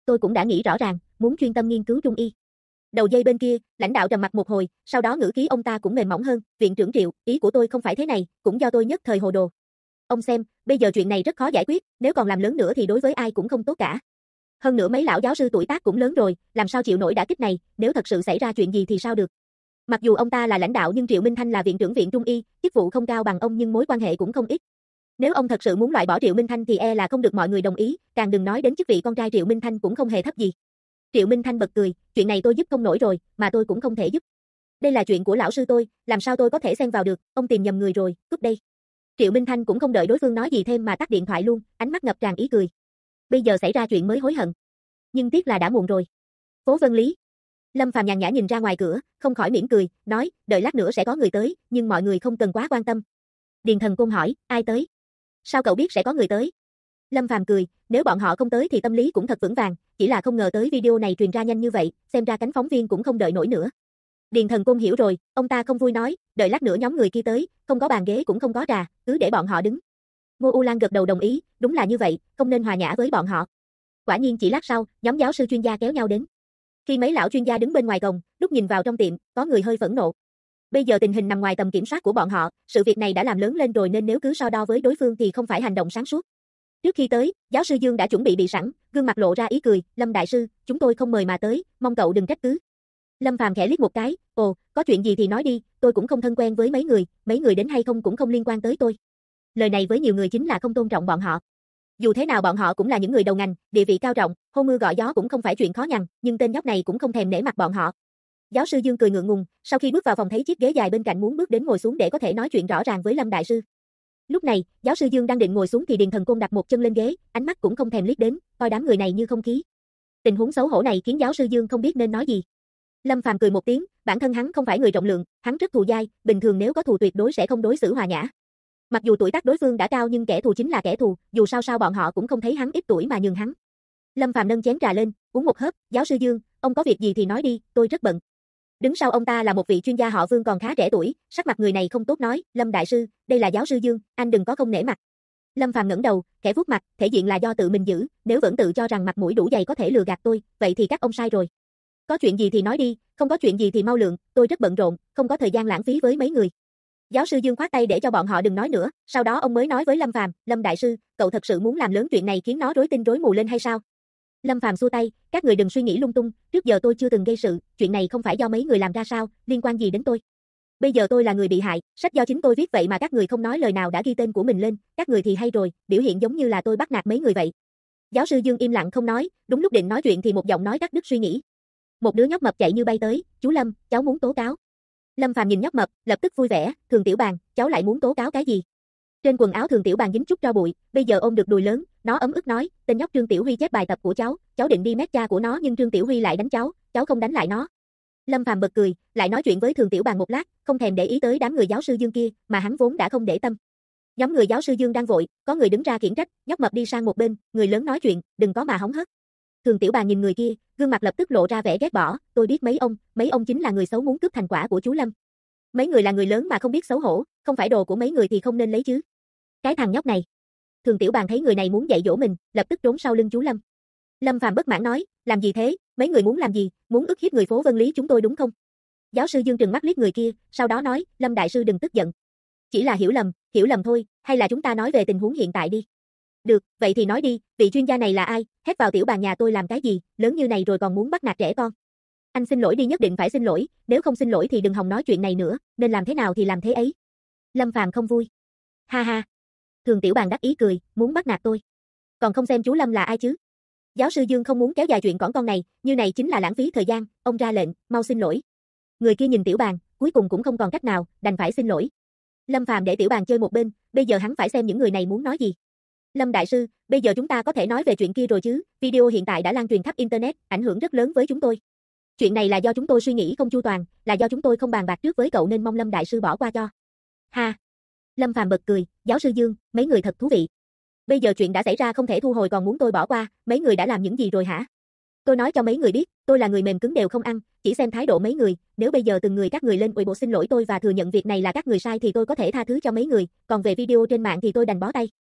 tôi cũng đã nghĩ rõ ràng, muốn chuyên tâm nghiên cứu trung y. Đầu dây bên kia, lãnh đạo trầm mặt một hồi, sau đó ngữ khí ông ta cũng mềm mỏng hơn, viện trưởng Triệu, ý của tôi không phải thế này, cũng do tôi nhất thời hồ đồ. Ông xem, bây giờ chuyện này rất khó giải quyết, nếu còn làm lớn nữa thì đối với ai cũng không tốt cả. Hơn nữa mấy lão giáo sư tuổi tác cũng lớn rồi, làm sao chịu nổi đả kích này, nếu thật sự xảy ra chuyện gì thì sao được. Mặc dù ông ta là lãnh đạo nhưng Triệu Minh Thanh là viện trưởng viện Trung y, chức vụ không cao bằng ông nhưng mối quan hệ cũng không ít. Nếu ông thật sự muốn loại bỏ Triệu Minh Thanh thì e là không được mọi người đồng ý, càng đừng nói đến chức vị con trai Triệu Minh Thanh cũng không hề thấp gì. Triệu Minh Thanh bật cười, chuyện này tôi giúp không nổi rồi, mà tôi cũng không thể giúp. Đây là chuyện của lão sư tôi, làm sao tôi có thể xen vào được, ông tìm nhầm người rồi, cúp đây. Triệu Minh Thanh cũng không đợi đối phương nói gì thêm mà tắt điện thoại luôn, ánh mắt ngập tràn ý cười. Bây giờ xảy ra chuyện mới hối hận. Nhưng tiếc là đã muộn rồi. Phố Vân Lý. Lâm Phàm nhàn nhã nhìn ra ngoài cửa, không khỏi mỉm cười, nói, đợi lát nữa sẽ có người tới, nhưng mọi người không cần quá quan tâm. Điền Thần Côn hỏi, ai tới? Sao cậu biết sẽ có người tới? Lâm Phàm cười, nếu bọn họ không tới thì tâm lý cũng thật vững vàng, chỉ là không ngờ tới video này truyền ra nhanh như vậy, xem ra cánh phóng viên cũng không đợi nổi nữa. Điền Thần Côn hiểu rồi, ông ta không vui nói, đợi lát nữa nhóm người kia tới, không có bàn ghế cũng không có trà, cứ để bọn họ đứng. Ngô U Lan gật đầu đồng ý, đúng là như vậy, không nên hòa nhã với bọn họ. Quả nhiên chỉ lát sau, nhóm giáo sư chuyên gia kéo nhau đến. Khi mấy lão chuyên gia đứng bên ngoài cổng, lúc nhìn vào trong tiệm, có người hơi phẫn nộ. Bây giờ tình hình nằm ngoài tầm kiểm soát của bọn họ, sự việc này đã làm lớn lên rồi nên nếu cứ so đo với đối phương thì không phải hành động sáng suốt. Trước khi tới, giáo sư Dương đã chuẩn bị sẵn, gương mặt lộ ra ý cười, Lâm đại sư, chúng tôi không mời mà tới, mong cậu đừng trách cứ. Lâm Phàm khẽ liếc một cái, ồ, có chuyện gì thì nói đi, tôi cũng không thân quen với mấy người đến hay không cũng không liên quan tới tôi. Lời này với nhiều người chính là không tôn trọng bọn họ. Dù thế nào bọn họ cũng là những người đầu ngành, địa vị cao trọng, hô mưa gọi gió cũng không phải chuyện khó nhằn, nhưng tên nhóc này cũng không thèm nể mặt bọn họ. Giáo sư Dương cười ngượng ngùng, sau khi bước vào phòng thấy chiếc ghế dài bên cạnh muốn bước đến ngồi xuống để có thể nói chuyện rõ ràng với Lâm đại sư. Lúc này, giáo sư Dương đang định ngồi xuống thì Điền Thần Côn đặt một chân lên ghế, ánh mắt cũng không thèm liếc đến, coi đám người này như không khí. Tình huống xấu hổ này khiến giáo sư Dương không biết nên nói gì. Lâm Phàm cười một tiếng, bản thân hắn không phải người rộng lượng, hắn rất thù dai, bình thường nếu có thù tuyệt đối sẽ không đối xử hòa nhã. Mặc dù tuổi tác đối phương đã cao nhưng kẻ thù chính là kẻ thù, dù sao bọn họ cũng không thấy hắn ít tuổi mà nhường hắn. Lâm Phàm nâng chén trà lên, uống một hớp, giáo sư Dương, ông có việc gì thì nói đi, tôi rất bận. Đứng sau ông ta là một vị chuyên gia họ Vương còn khá trẻ tuổi, sắc mặt người này không tốt nói, Lâm đại sư, đây là giáo sư Dương, anh đừng có không nể mặt. Lâm Phàm ngẩng đầu, khẽ vuốt mặt, thể diện là do tự mình giữ, nếu vẫn tự cho rằng mặt mũi đủ dày có thể lừa gạt tôi, vậy thì các ông sai rồi. Có chuyện gì thì nói đi, không có chuyện gì thì mau lượng, tôi rất bận rộn, không có thời gian lãng phí với mấy người. Giáo sư Dương khoát tay để cho bọn họ đừng nói nữa, sau đó ông mới nói với Lâm Phàm, Lâm đại sư, cậu thật sự muốn làm lớn chuyện này khiến nó rối tinh rối mù lên hay sao? Lâm Phàm xua tay, các người đừng suy nghĩ lung tung, trước giờ tôi chưa từng gây sự, chuyện này không phải do mấy người làm ra sao, liên quan gì đến tôi. Bây giờ tôi là người bị hại, sách do chính tôi viết vậy mà các người không nói lời nào đã ghi tên của mình lên, các người thì hay rồi, biểu hiện giống như là tôi bắt nạt mấy người vậy. Giáo sư Dương im lặng không nói, đúng lúc định nói chuyện thì một giọng nói cắt đứt suy nghĩ. Một đứa nhóc mập chạy như bay tới, chú Lâm, cháu muốn tố cáo. Lâm Phàm nhìn nhóc mập, lập tức vui vẻ, Thường Tiểu Bàn, cháu lại muốn tố cáo cái gì? Trên quần áo Thường Tiểu Bàn dính chút tro bụi, bây giờ ôm được đùi lớn, nó ấm ức nói, tên nhóc Trương Tiểu Huy chép bài tập của cháu định đi mét cha của nó nhưng Trương Tiểu Huy lại đánh cháu không đánh lại nó. Lâm Phàm bật cười, lại nói chuyện với Thường Tiểu Bàn một lát, không thèm để ý tới đám người giáo sư Dương kia, mà hắn vốn đã không để tâm. Nhóm người giáo sư Dương đang vội, có người đứng ra khiển trách, nhóc mập đi sang một bên, người lớn nói chuyện, đừng có mà hóng hớt. Thường Tiểu Bàn nhìn người kia, gương mặt lập tức lộ ra vẻ ghét bỏ, tôi biết mấy ông chính là người xấu muốn cướp thành quả của chú Lâm. Mấy người là người lớn mà không biết xấu hổ, không phải đồ của mấy người thì không nên lấy chứ. Cái thằng nhóc này. Thường Tiểu Bàn thấy người này muốn dạy dỗ mình, lập tức trốn sau lưng chú Lâm. Lâm Phàm bất mãn nói, làm gì thế, mấy người muốn làm gì, muốn ức hiếp người phố Vân Lý chúng tôi đúng không? Giáo sư Dương trừng mắt liếc người kia, sau đó nói, Lâm đại sư đừng tức giận. Chỉ là hiểu lầm thôi, hay là chúng ta nói về tình huống hiện tại đi. Được, vậy thì nói đi, vị chuyên gia này là ai, hét vào tiểu bàn nhà tôi làm cái gì, lớn như này rồi còn muốn bắt nạt trẻ con. Anh xin lỗi đi, nhất định phải xin lỗi, nếu không xin lỗi thì đừng hòng nói chuyện này nữa, nên làm thế nào thì làm thế ấy. Lâm Phàm không vui. Ha ha. Thường Tiểu Bàn đắc ý cười, muốn bắt nạt tôi. Còn không xem chú Lâm là ai chứ. Giáo sư Dương không muốn kéo dài chuyện cỏn con này, như này chính là lãng phí thời gian, ông ra lệnh, mau xin lỗi. Người kia nhìn Tiểu Bàn, cuối cùng cũng không còn cách nào, đành phải xin lỗi. Lâm Phàm để Tiểu Bàn chơi một bên, bây giờ hắn phải xem những người này muốn nói gì. Lâm đại sư, bây giờ chúng ta có thể nói về chuyện kia rồi chứ, video hiện tại đã lan truyền khắp internet, ảnh hưởng rất lớn với chúng tôi. Chuyện này là do chúng tôi suy nghĩ không chu toàn, là do chúng tôi không bàn bạc trước với cậu nên mong Lâm đại sư bỏ qua cho. Ha. Lâm Phàm bật cười, giáo sư Dương, mấy người thật thú vị. Bây giờ chuyện đã xảy ra không thể thu hồi còn muốn tôi bỏ qua, mấy người đã làm những gì rồi hả? Tôi nói cho mấy người biết, tôi là người mềm cứng đều không ăn, chỉ xem thái độ mấy người, nếu bây giờ từng người các người lên Weibo xin lỗi tôi và thừa nhận việc này là các người sai thì tôi có thể tha thứ cho mấy người, còn về video trên mạng thì tôi đành bó tay.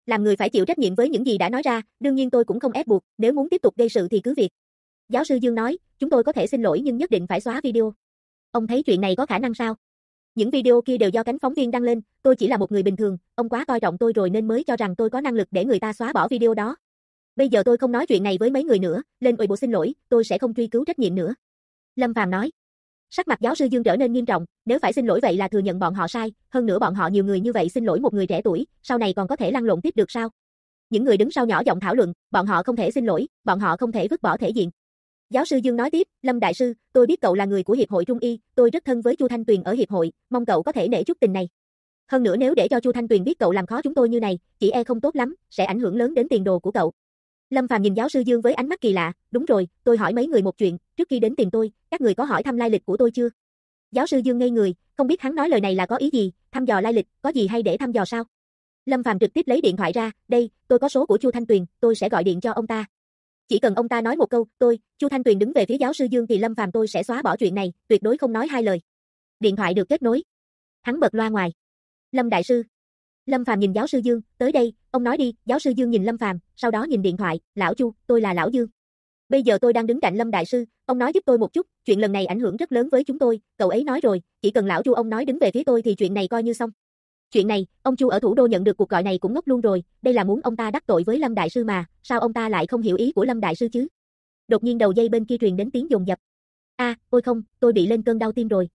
Làm người phải chịu trách nhiệm với những gì đã nói ra, đương nhiên tôi cũng không ép buộc, nếu muốn tiếp tục gây sự thì cứ việc. Giáo sư Dương nói, chúng tôi có thể xin lỗi nhưng nhất định phải xóa video. Ông thấy chuyện này có khả năng sao? Những video kia đều do cánh phóng viên đăng lên, tôi chỉ là một người bình thường, ông quá coi trọng tôi rồi nên mới cho rằng tôi có năng lực để người ta xóa bỏ video đó. Bây giờ tôi không nói chuyện này với mấy người nữa, lên Weibo xin lỗi, tôi sẽ không truy cứu trách nhiệm nữa. Lâm Phàm nói. Sắc mặt giáo sư Dương trở nên nghiêm trọng, nếu phải xin lỗi vậy là thừa nhận bọn họ sai, hơn nữa bọn họ nhiều người như vậy xin lỗi một người trẻ tuổi, sau này còn có thể lăn lộn tiếp được sao? Những người đứng sau nhỏ giọng thảo luận, bọn họ không thể xin lỗi, bọn họ không thể vứt bỏ thể diện. Giáo sư Dương nói tiếp, Lâm đại sư, tôi biết cậu là người của Hiệp hội Trung y, tôi rất thân với Chu Thanh Tuyền ở Hiệp hội, mong cậu có thể nể chút tình này. Hơn nữa nếu để cho Chu Thanh Tuyền biết cậu làm khó chúng tôi như này, chỉ e không tốt lắm, sẽ ảnh hưởng lớn đến tiền đồ của cậu. Lâm Phàm nhìn giáo sư Dương với ánh mắt kỳ lạ, đúng rồi, tôi hỏi mấy người một chuyện, trước khi đến tìm tôi, các người có hỏi thăm lai lịch của tôi chưa? Giáo sư Dương ngây người, không biết hắn nói lời này là có ý gì, thăm dò lai lịch, có gì hay để thăm dò sao? Lâm Phàm trực tiếp lấy điện thoại ra, đây, tôi có số của Chu Thanh Tuyền, tôi sẽ gọi điện cho ông ta. Chỉ cần ông ta nói một câu, Chu Thanh Tuyền đứng về phía giáo sư Dương thì Lâm Phàm tôi sẽ xóa bỏ chuyện này, tuyệt đối không nói hai lời. Điện thoại được kết nối. Hắn bật loa ngoài. Lâm đại sư. Lâm Phàm nhìn giáo sư Dương, tới đây, ông nói đi, giáo sư Dương nhìn Lâm Phàm, sau đó nhìn điện thoại, lão Chu, tôi là lão Dương. Bây giờ tôi đang đứng cạnh Lâm đại sư, ông nói giúp tôi một chút, chuyện lần này ảnh hưởng rất lớn với chúng tôi, cậu ấy nói rồi, chỉ cần lão Chu ông nói đứng về phía tôi thì chuyện này coi như xong. Chuyện này, ông Chu ở thủ đô nhận được cuộc gọi này cũng ngốc luôn rồi, đây là muốn ông ta đắc tội với Lâm đại sư mà, sao ông ta lại không hiểu ý của Lâm đại sư chứ? Đột nhiên đầu dây bên kia truyền đến tiếng dồn dập. Ôi không, tôi bị lên cơn đau tim rồi,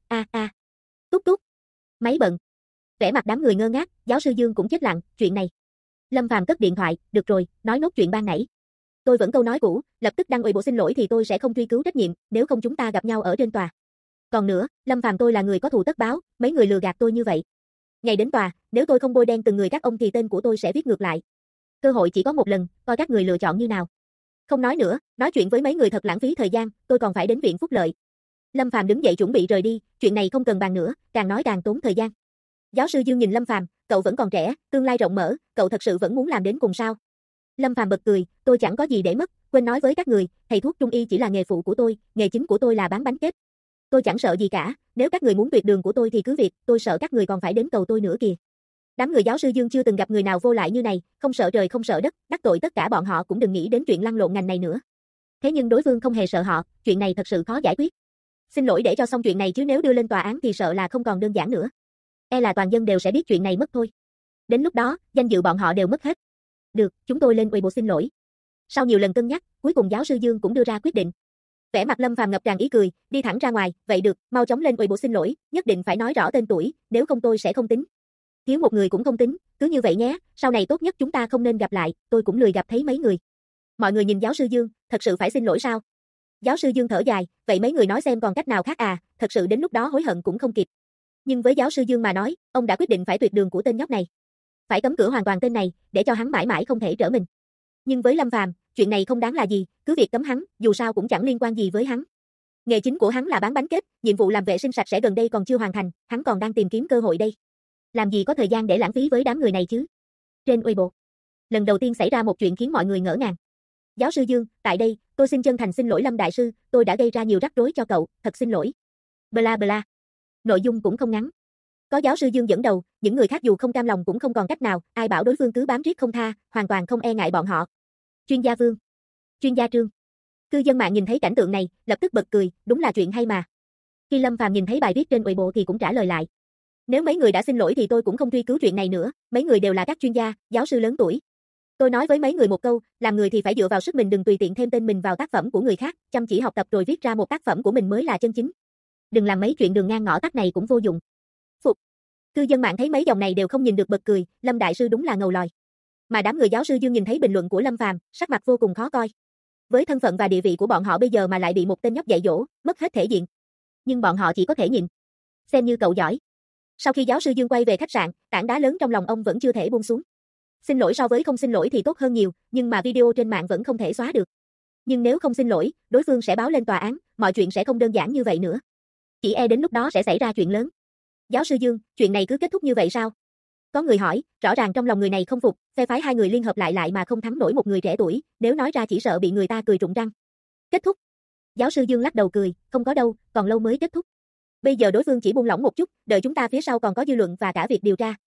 Tút tút. Máy bận. Vẻ mặt đám người ngơ ngác, giáo sư Dương cũng chết lặng, chuyện này. Lâm Phàm cất điện thoại, được rồi, nói nốt chuyện ban nãy. Tôi vẫn câu nói cũ, lập tức đăng Weibo xin lỗi thì tôi sẽ không truy cứu trách nhiệm, nếu không chúng ta gặp nhau ở trên tòa. Còn nữa, Lâm Phàm tôi là người có thù tất báo, mấy người lừa gạt tôi như vậy. Ngày đến tòa, nếu tôi không bôi đen từng người các ông thì tên của tôi sẽ viết ngược lại. Cơ hội chỉ có một lần, coi các người lựa chọn như nào. Không nói nữa, nói chuyện với mấy người thật lãng phí thời gian, tôi còn phải đến viện phúc lợi. Lâm Phàm đứng dậy chuẩn bị rời đi, chuyện này không cần bàn nữa, càng nói càng tốn thời gian. Giáo sư Dương nhìn Lâm Phàm, cậu vẫn còn trẻ, tương lai rộng mở, cậu thật sự vẫn muốn làm đến cùng sao? Lâm Phàm bật cười, tôi chẳng có gì để mất, quên nói với các người, thầy thuốc trung y chỉ là nghề phụ của tôi, nghề chính của tôi là bán bánh kết. Tôi chẳng sợ gì cả, nếu các người muốn tuyệt đường của tôi thì cứ việc, tôi sợ các người còn phải đến cầu tôi nữa kìa. Đám người giáo sư Dương chưa từng gặp người nào vô lại như này, không sợ trời không sợ đất, đắc tội tất cả bọn họ cũng đừng nghĩ đến chuyện lăn lộn ngành này nữa. Thế nhưng đối phương không hề sợ họ, chuyện này thật sự khó giải quyết. Xin lỗi để cho xong chuyện này chứ nếu đưa lên tòa án thì sợ là không còn đơn giản nữa. E là toàn dân đều sẽ biết chuyện này mất thôi. Đến lúc đó, danh dự bọn họ đều mất hết. Được, chúng tôi lên Weibo xin lỗi. Sau nhiều lần cân nhắc, cuối cùng giáo sư Dương cũng đưa ra quyết định. Vẻ mặt Lâm Phàm ngập tràn ý cười, đi thẳng ra ngoài, vậy được, mau chóng lên Weibo xin lỗi, nhất định phải nói rõ tên tuổi, nếu không tôi sẽ không tính. Thiếu một người cũng không tính, cứ như vậy nhé, sau này tốt nhất chúng ta không nên gặp lại, tôi cũng lười gặp thấy mấy người. Mọi người nhìn giáo sư Dương, thật sự phải xin lỗi sao? Giáo sư Dương thở dài, vậy mấy người nói xem còn cách nào khác à, thật sự đến lúc đó hối hận cũng không kịp. Nhưng với giáo sư Dương mà nói, ông đã quyết định phải tuyệt đường của tên nhóc này. Phải cấm cửa hoàn toàn tên này, để cho hắn mãi mãi không thể trở mình. Nhưng với Lâm Phàm, chuyện này không đáng là gì, cứ việc cấm hắn, dù sao cũng chẳng liên quan gì với hắn. Nghề chính của hắn là bán bánh kết, nhiệm vụ làm vệ sinh sạch sẽ gần đây còn chưa hoàn thành, hắn còn đang tìm kiếm cơ hội đây. Làm gì có thời gian để lãng phí với đám người này chứ? Trên Weibo, lần đầu tiên xảy ra một chuyện khiến mọi người ngỡ ngàng. Giáo sư Dương, tại đây, tôi xin chân thành xin lỗi Lâm đại sư, tôi đã gây ra nhiều rắc rối cho cậu, thật xin lỗi. Bla bla. Nội dung cũng không ngắn. Có giáo sư Dương dẫn đầu, những người khác dù không cam lòng cũng không còn cách nào, ai bảo đối phương cứ bám riết không tha, hoàn toàn không e ngại bọn họ. Chuyên gia Vương, chuyên gia Trương. Cư dân mạng nhìn thấy cảnh tượng này, lập tức bật cười, đúng là chuyện hay mà. Khi Lâm Phàm nhìn thấy bài viết trên Weibo thì cũng trả lời lại. Nếu mấy người đã xin lỗi thì tôi cũng không truy cứu chuyện này nữa, mấy người đều là các chuyên gia, giáo sư lớn tuổi. Tôi nói với mấy người một câu, làm người thì phải dựa vào sức mình, đừng tùy tiện thêm tên mình vào tác phẩm của người khác, chăm chỉ học tập rồi viết ra một tác phẩm của mình mới là chân chính. Đừng làm mấy chuyện đường ngang ngõ tắt này cũng vô dụng. Phục. Cư dân mạng thấy mấy dòng này đều không nhìn được bật cười, Lâm đại sư đúng là ngầu lòi. Mà đám người giáo sư Dương nhìn thấy bình luận của Lâm Phàm, sắc mặt vô cùng khó coi. Với thân phận và địa vị của bọn họ bây giờ mà lại bị một tên nhóc dạy dỗ, mất hết thể diện. Nhưng bọn họ chỉ có thể nhịn. Xem như cậu giỏi. Sau khi giáo sư Dương quay về khách sạn, tảng đá lớn trong lòng ông vẫn chưa thể buông xuống. Xin lỗi so với không xin lỗi thì tốt hơn nhiều, nhưng mà video trên mạng vẫn không thể xóa được. Nhưng nếu không xin lỗi, đối phương sẽ báo lên tòa án, mọi chuyện sẽ không đơn giản như vậy nữa. Chỉ e đến lúc đó sẽ xảy ra chuyện lớn. Giáo sư Dương, chuyện này cứ kết thúc như vậy sao? Có người hỏi, rõ ràng trong lòng người này không phục, phe phái hai người liên hợp lại mà không thắng nổi một người trẻ tuổi, nếu nói ra chỉ sợ bị người ta cười rụng răng. Kết thúc. Giáo sư Dương lắc đầu cười, không có đâu, còn lâu mới kết thúc. Bây giờ đối phương chỉ buông lỏng một chút, đợi chúng ta phía sau còn có dư luận và cả việc điều tra.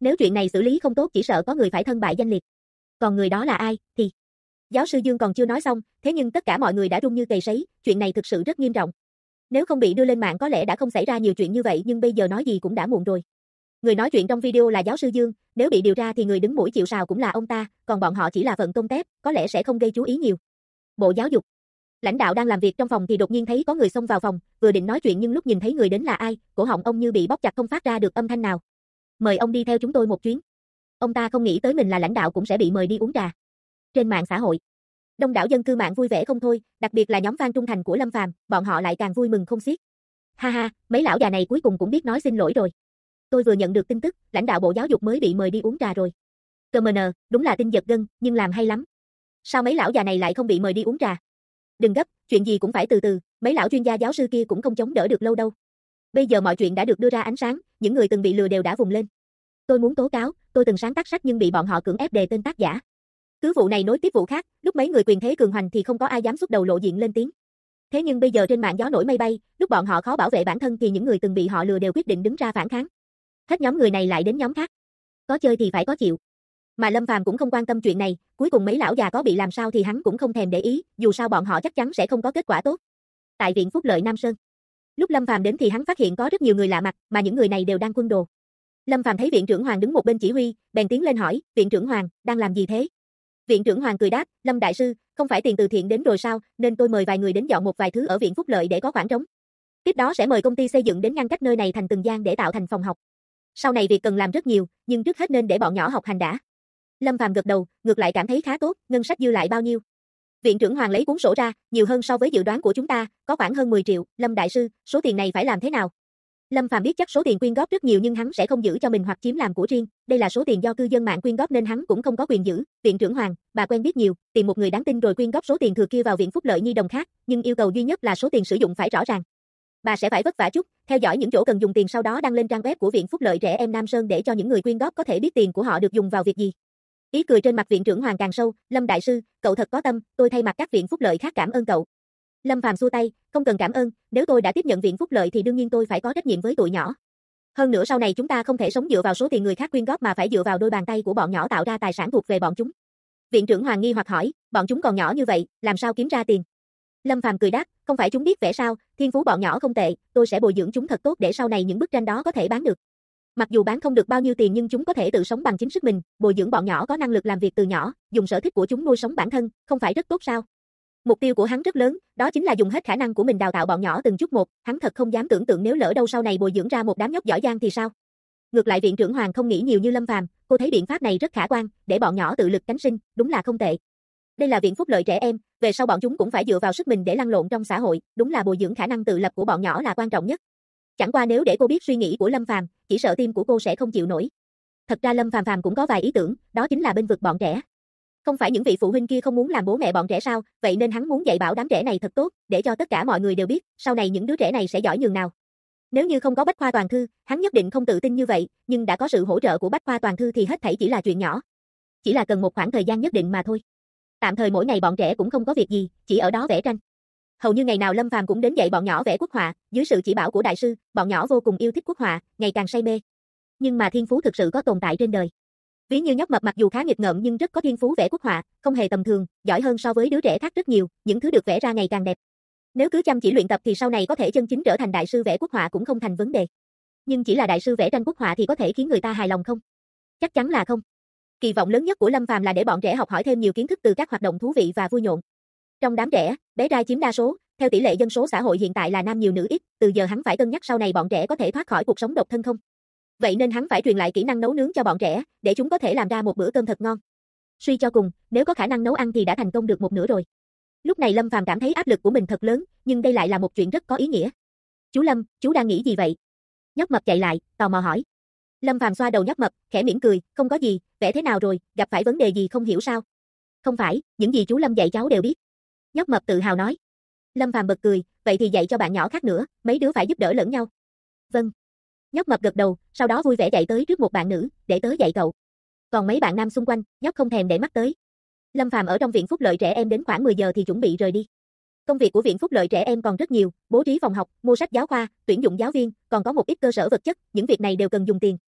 Nếu chuyện này xử lý không tốt chỉ sợ có người phải thân bại danh liệt. Còn người đó là ai, thì... Giáo sư Dương còn chưa nói xong, thế nhưng tất cả mọi người đã run như cầy sấy, chuyện này thực sự rất nghiêm trọng. Nếu không bị đưa lên mạng có lẽ đã không xảy ra nhiều chuyện như vậy nhưng bây giờ nói gì cũng đã muộn rồi. Người nói chuyện trong video là giáo sư Dương, nếu bị điều ra thì người đứng mũi chịu sào cũng là ông ta, còn bọn họ chỉ là vận công tép, có lẽ sẽ không gây chú ý nhiều. Bộ Giáo dục. Lãnh đạo đang làm việc trong phòng thì đột nhiên thấy có người xông vào phòng, vừa định nói chuyện nhưng lúc nhìn thấy người đến là ai, cổ họng ông như bị bóp chặt không phát ra được âm thanh nào. Mời ông đi theo chúng tôi một chuyến. Ông ta không nghĩ tới mình là lãnh đạo cũng sẽ bị mời đi uống trà. Trên mạng xã hội, đông đảo dân cư mạng vui vẻ không thôi, đặc biệt là nhóm fan trung thành của Lâm Phàm, bọn họ lại càng vui mừng không xiết. Ha ha, mấy lão già này cuối cùng cũng biết nói xin lỗi rồi. Tôi vừa nhận được tin tức, lãnh đạo Bộ Giáo dục mới bị mời đi uống trà rồi. CMN, đúng là tin giật gân, nhưng làm hay lắm. Sao mấy lão già này lại không bị mời đi uống trà? Đừng gấp, chuyện gì cũng phải từ từ, mấy lão chuyên gia giáo sư kia cũng không chống đỡ được lâu đâu. Bây giờ mọi chuyện đã được đưa ra ánh sáng, những người từng bị lừa đều đã vùng lên. Tôi muốn tố cáo, tôi từng sáng tác sách nhưng bị bọn họ cưỡng ép đề tên tác giả. Cứ vụ này nối tiếp vụ khác, lúc mấy người quyền thế cường hoành thì không có ai dám xuất đầu lộ diện lên tiếng. Thế nhưng bây giờ trên mạng gió nổi mây bay, lúc bọn họ khó bảo vệ bản thân thì những người từng bị họ lừa đều quyết định đứng ra phản kháng. Hết nhóm người này lại đến nhóm khác. Có chơi thì phải có chịu. Mà Lâm Phàm cũng không quan tâm chuyện này, cuối cùng mấy lão già có bị làm sao thì hắn cũng không thèm để ý, dù sao bọn họ chắc chắn sẽ không có kết quả tốt. Tại viện Phúc Lợi Nam Sơn. Lúc Lâm Phàm đến thì hắn phát hiện có rất nhiều người lạ mặt, mà những người này đều đang quân đồ. Lâm Phàm thấy viện trưởng Hoàng đứng một bên chỉ huy, bèn tiến lên hỏi, "Viện trưởng Hoàng, đang làm gì thế?" Viện trưởng Hoàng cười đáp, "Lâm đại sư, không phải tiền từ thiện đến rồi sao, nên tôi mời vài người đến dọn một vài thứ ở viện Phúc Lợi để có khoảng trống. Tiếp đó sẽ mời công ty xây dựng đến ngăn cách nơi này thành từng gian để tạo thành phòng học. Sau này việc cần làm rất nhiều, nhưng trước hết nên để bọn nhỏ học hành đã." Lâm Phàm gật đầu, ngược lại cảm thấy khá tốt, ngân sách dư lại bao nhiêu? Viện trưởng Hoàng lấy cuốn sổ ra, nhiều hơn so với dự đoán của chúng ta, có khoảng hơn 10 triệu, Lâm đại sư, số tiền này phải làm thế nào? Lâm Phàm biết chắc số tiền quyên góp rất nhiều nhưng hắn sẽ không giữ cho mình hoặc chiếm làm của riêng, đây là số tiền do cư dân mạng quyên góp nên hắn cũng không có quyền giữ. Viện trưởng Hoàng, bà quen biết nhiều, tìm một người đáng tin rồi quyên góp số tiền thừa kia vào viện Phúc Lợi nhi đồng khác, nhưng yêu cầu duy nhất là số tiền sử dụng phải rõ ràng. Bà sẽ phải vất vả chút, theo dõi những chỗ cần dùng tiền sau đó đăng lên trang web của viện Phúc Lợi trẻ em Nam Sơn để cho những người quyên góp có thể biết tiền của họ được dùng vào việc gì. Ý cười trên mặt viện trưởng Hoàng càng sâu, Lâm đại sư, cậu thật có tâm, tôi thay mặt các viện Phúc Lợi khác cảm ơn cậu. Lâm Phàm xua tay, không cần cảm ơn, nếu tôi đã tiếp nhận viện Phúc Lợi thì đương nhiên tôi phải có trách nhiệm với tụi nhỏ. Hơn nữa sau này chúng ta không thể sống dựa vào số tiền người khác quyên góp mà phải dựa vào đôi bàn tay của bọn nhỏ tạo ra tài sản thuộc về bọn chúng. Viện trưởng Hoàng nghi hoặc hỏi, bọn chúng còn nhỏ như vậy, làm sao kiếm ra tiền? Lâm Phàm cười đáp, không phải chúng biết vẽ sao, thiên phú bọn nhỏ không tệ, tôi sẽ bồi dưỡng chúng thật tốt để sau này những bức tranh đó có thể bán được. Mặc dù bán không được bao nhiêu tiền nhưng chúng có thể tự sống bằng chính sức mình, bồi dưỡng bọn nhỏ có năng lực làm việc từ nhỏ, dùng sở thích của chúng nuôi sống bản thân, không phải rất tốt sao? Mục tiêu của hắn rất lớn, đó chính là dùng hết khả năng của mình đào tạo bọn nhỏ từng chút một, hắn thật không dám tưởng tượng nếu lỡ đâu sau này bồi dưỡng ra một đám nhóc giỏi giang thì sao. Ngược lại viện trưởng Hoàng không nghĩ nhiều như Lâm Phàm, cô thấy biện pháp này rất khả quan, để bọn nhỏ tự lực cánh sinh, đúng là không tệ. Đây là viện Phúc Lợi trẻ em, về sau bọn chúng cũng phải dựa vào sức mình để lăn lộn trong xã hội, đúng là bồi dưỡng khả năng tự lập của bọn nhỏ là quan trọng nhất. Chẳng qua nếu để cô biết suy nghĩ của Lâm Phàm, chỉ sợ tim của cô sẽ không chịu nổi. Thật ra Lâm Phàm cũng có vài ý tưởng, đó chính là bênh vực bọn trẻ. Không phải những vị phụ huynh kia không muốn làm bố mẹ bọn trẻ sao, vậy nên hắn muốn dạy bảo đám trẻ này thật tốt, để cho tất cả mọi người đều biết, sau này những đứa trẻ này sẽ giỏi nhường nào. Nếu như không có Bách Khoa Toàn Thư, hắn nhất định không tự tin như vậy, nhưng đã có sự hỗ trợ của Bách Khoa Toàn Thư thì hết thảy chỉ là chuyện nhỏ. Chỉ là cần một khoảng thời gian nhất định mà thôi. Tạm thời mỗi ngày bọn trẻ cũng không có việc gì, chỉ ở đó vẽ tranh. Hầu như ngày nào Lâm Phàm cũng đến dạy bọn nhỏ vẽ quốc họa, dưới sự chỉ bảo của đại sư, bọn nhỏ vô cùng yêu thích quốc họa, ngày càng say mê. Nhưng mà thiên phú thực sự có tồn tại trên đời. Ví như nhóc mập mặc dù khá nghịch ngợm nhưng rất có thiên phú vẽ quốc họa, không hề tầm thường, giỏi hơn so với đứa trẻ khác rất nhiều, những thứ được vẽ ra ngày càng đẹp. Nếu cứ chăm chỉ luyện tập thì sau này có thể chân chính trở thành đại sư vẽ quốc họa cũng không thành vấn đề. Nhưng chỉ là đại sư vẽ tranh quốc họa thì có thể khiến người ta hài lòng không? Chắc chắn là không. Kỳ vọng lớn nhất của Lâm Phàm là để bọn trẻ học hỏi thêm nhiều kiến thức từ các hoạt động thú vị và vui nhộn. Trong đám trẻ, bé trai chiếm đa số, theo tỷ lệ dân số xã hội hiện tại là nam nhiều nữ ít, từ giờ hắn phải cân nhắc sau này bọn trẻ có thể thoát khỏi cuộc sống độc thân không. Vậy nên hắn phải truyền lại kỹ năng nấu nướng cho bọn trẻ, để chúng có thể làm ra một bữa cơm thật ngon. Suy cho cùng, nếu có khả năng nấu ăn thì đã thành công được một nửa rồi. Lúc này Lâm Phàm cảm thấy áp lực của mình thật lớn, nhưng đây lại là một chuyện rất có ý nghĩa. Chú Lâm, chú đang nghĩ gì vậy? Nhóc mập chạy lại, tò mò hỏi. Lâm Phàm xoa đầu nhóc mập, khẽ mỉm cười, không có gì, vẽ thế nào rồi, gặp phải vấn đề gì không hiểu sao? Không phải, những gì chú Lâm dạy cháu đều biết. Nhóc mập tự hào nói. Lâm Phàm bật cười, vậy thì dạy cho bạn nhỏ khác nữa, mấy đứa phải giúp đỡ lẫn nhau. Vâng. Nhóc mập gật đầu, sau đó vui vẻ chạy tới trước một bạn nữ, để tớ dạy cậu. Còn mấy bạn nam xung quanh, nhóc không thèm để mắt tới. Lâm Phàm ở trong viện Phúc Lợi trẻ em đến khoảng 10 giờ thì chuẩn bị rời đi. Công việc của viện Phúc Lợi trẻ em còn rất nhiều, bố trí phòng học, mua sách giáo khoa, tuyển dụng giáo viên, còn có một ít cơ sở vật chất, những việc này đều cần dùng tiền.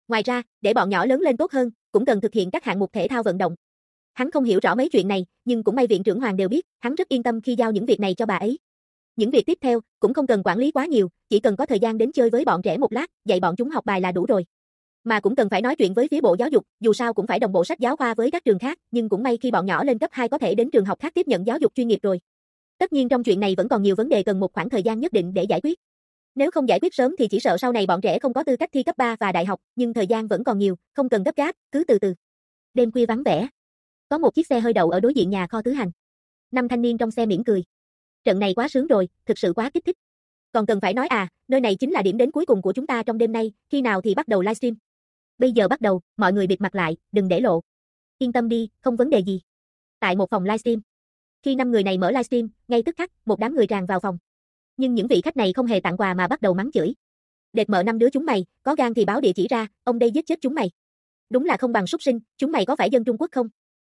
Ngoài ra, để bọn nhỏ lớn lên tốt hơn, cũng cần thực hiện các hạng mục thể thao vận động. Hắn không hiểu rõ mấy chuyện này, nhưng cũng may viện trưởng Hoàng đều biết, hắn rất yên tâm khi giao những việc này cho bà ấy. Những việc tiếp theo, cũng không cần quản lý quá nhiều, chỉ cần có thời gian đến chơi với bọn trẻ một lát, dạy bọn chúng học bài là đủ rồi. Mà cũng cần phải nói chuyện với phía Bộ Giáo dục, dù sao cũng phải đồng bộ sách giáo khoa với các trường khác, nhưng cũng may khi bọn nhỏ lên cấp 2 có thể đến trường học khác tiếp nhận giáo dục chuyên nghiệp rồi. Tất nhiên trong chuyện này vẫn còn nhiều vấn đề cần một khoảng thời gian nhất định để giải quyết. Nếu không giải quyết sớm thì chỉ sợ sau này bọn trẻ không có tư cách thi cấp 3 và đại học, nhưng thời gian vẫn còn nhiều, không cần gấp gáp, cứ từ từ. Đêm khuya vắng vẻ. Có một chiếc xe hơi đậu ở đối diện nhà kho Tứ Hành. 5 thanh niên trong xe mỉm cười. Trận này quá sướng rồi, thực sự quá kích thích. Còn cần phải nói à, nơi này chính là điểm đến cuối cùng của chúng ta trong đêm nay, khi nào thì bắt đầu livestream. Bây giờ bắt đầu, mọi người bịt mặt lại, đừng để lộ. Yên tâm đi, không vấn đề gì. Tại một phòng livestream. Khi 5 người này mở livestream, ngay tức khắc, một đám người tràn vào phòng. Nhưng những vị khách này không hề tặng quà mà bắt đầu mắng chửi. Đệt mợ 5 đứa chúng mày, có gan thì báo địa chỉ ra, ông đây giết chết chúng mày. Đúng là không bằng súc sinh, chúng mày có phải dân Trung Quốc không?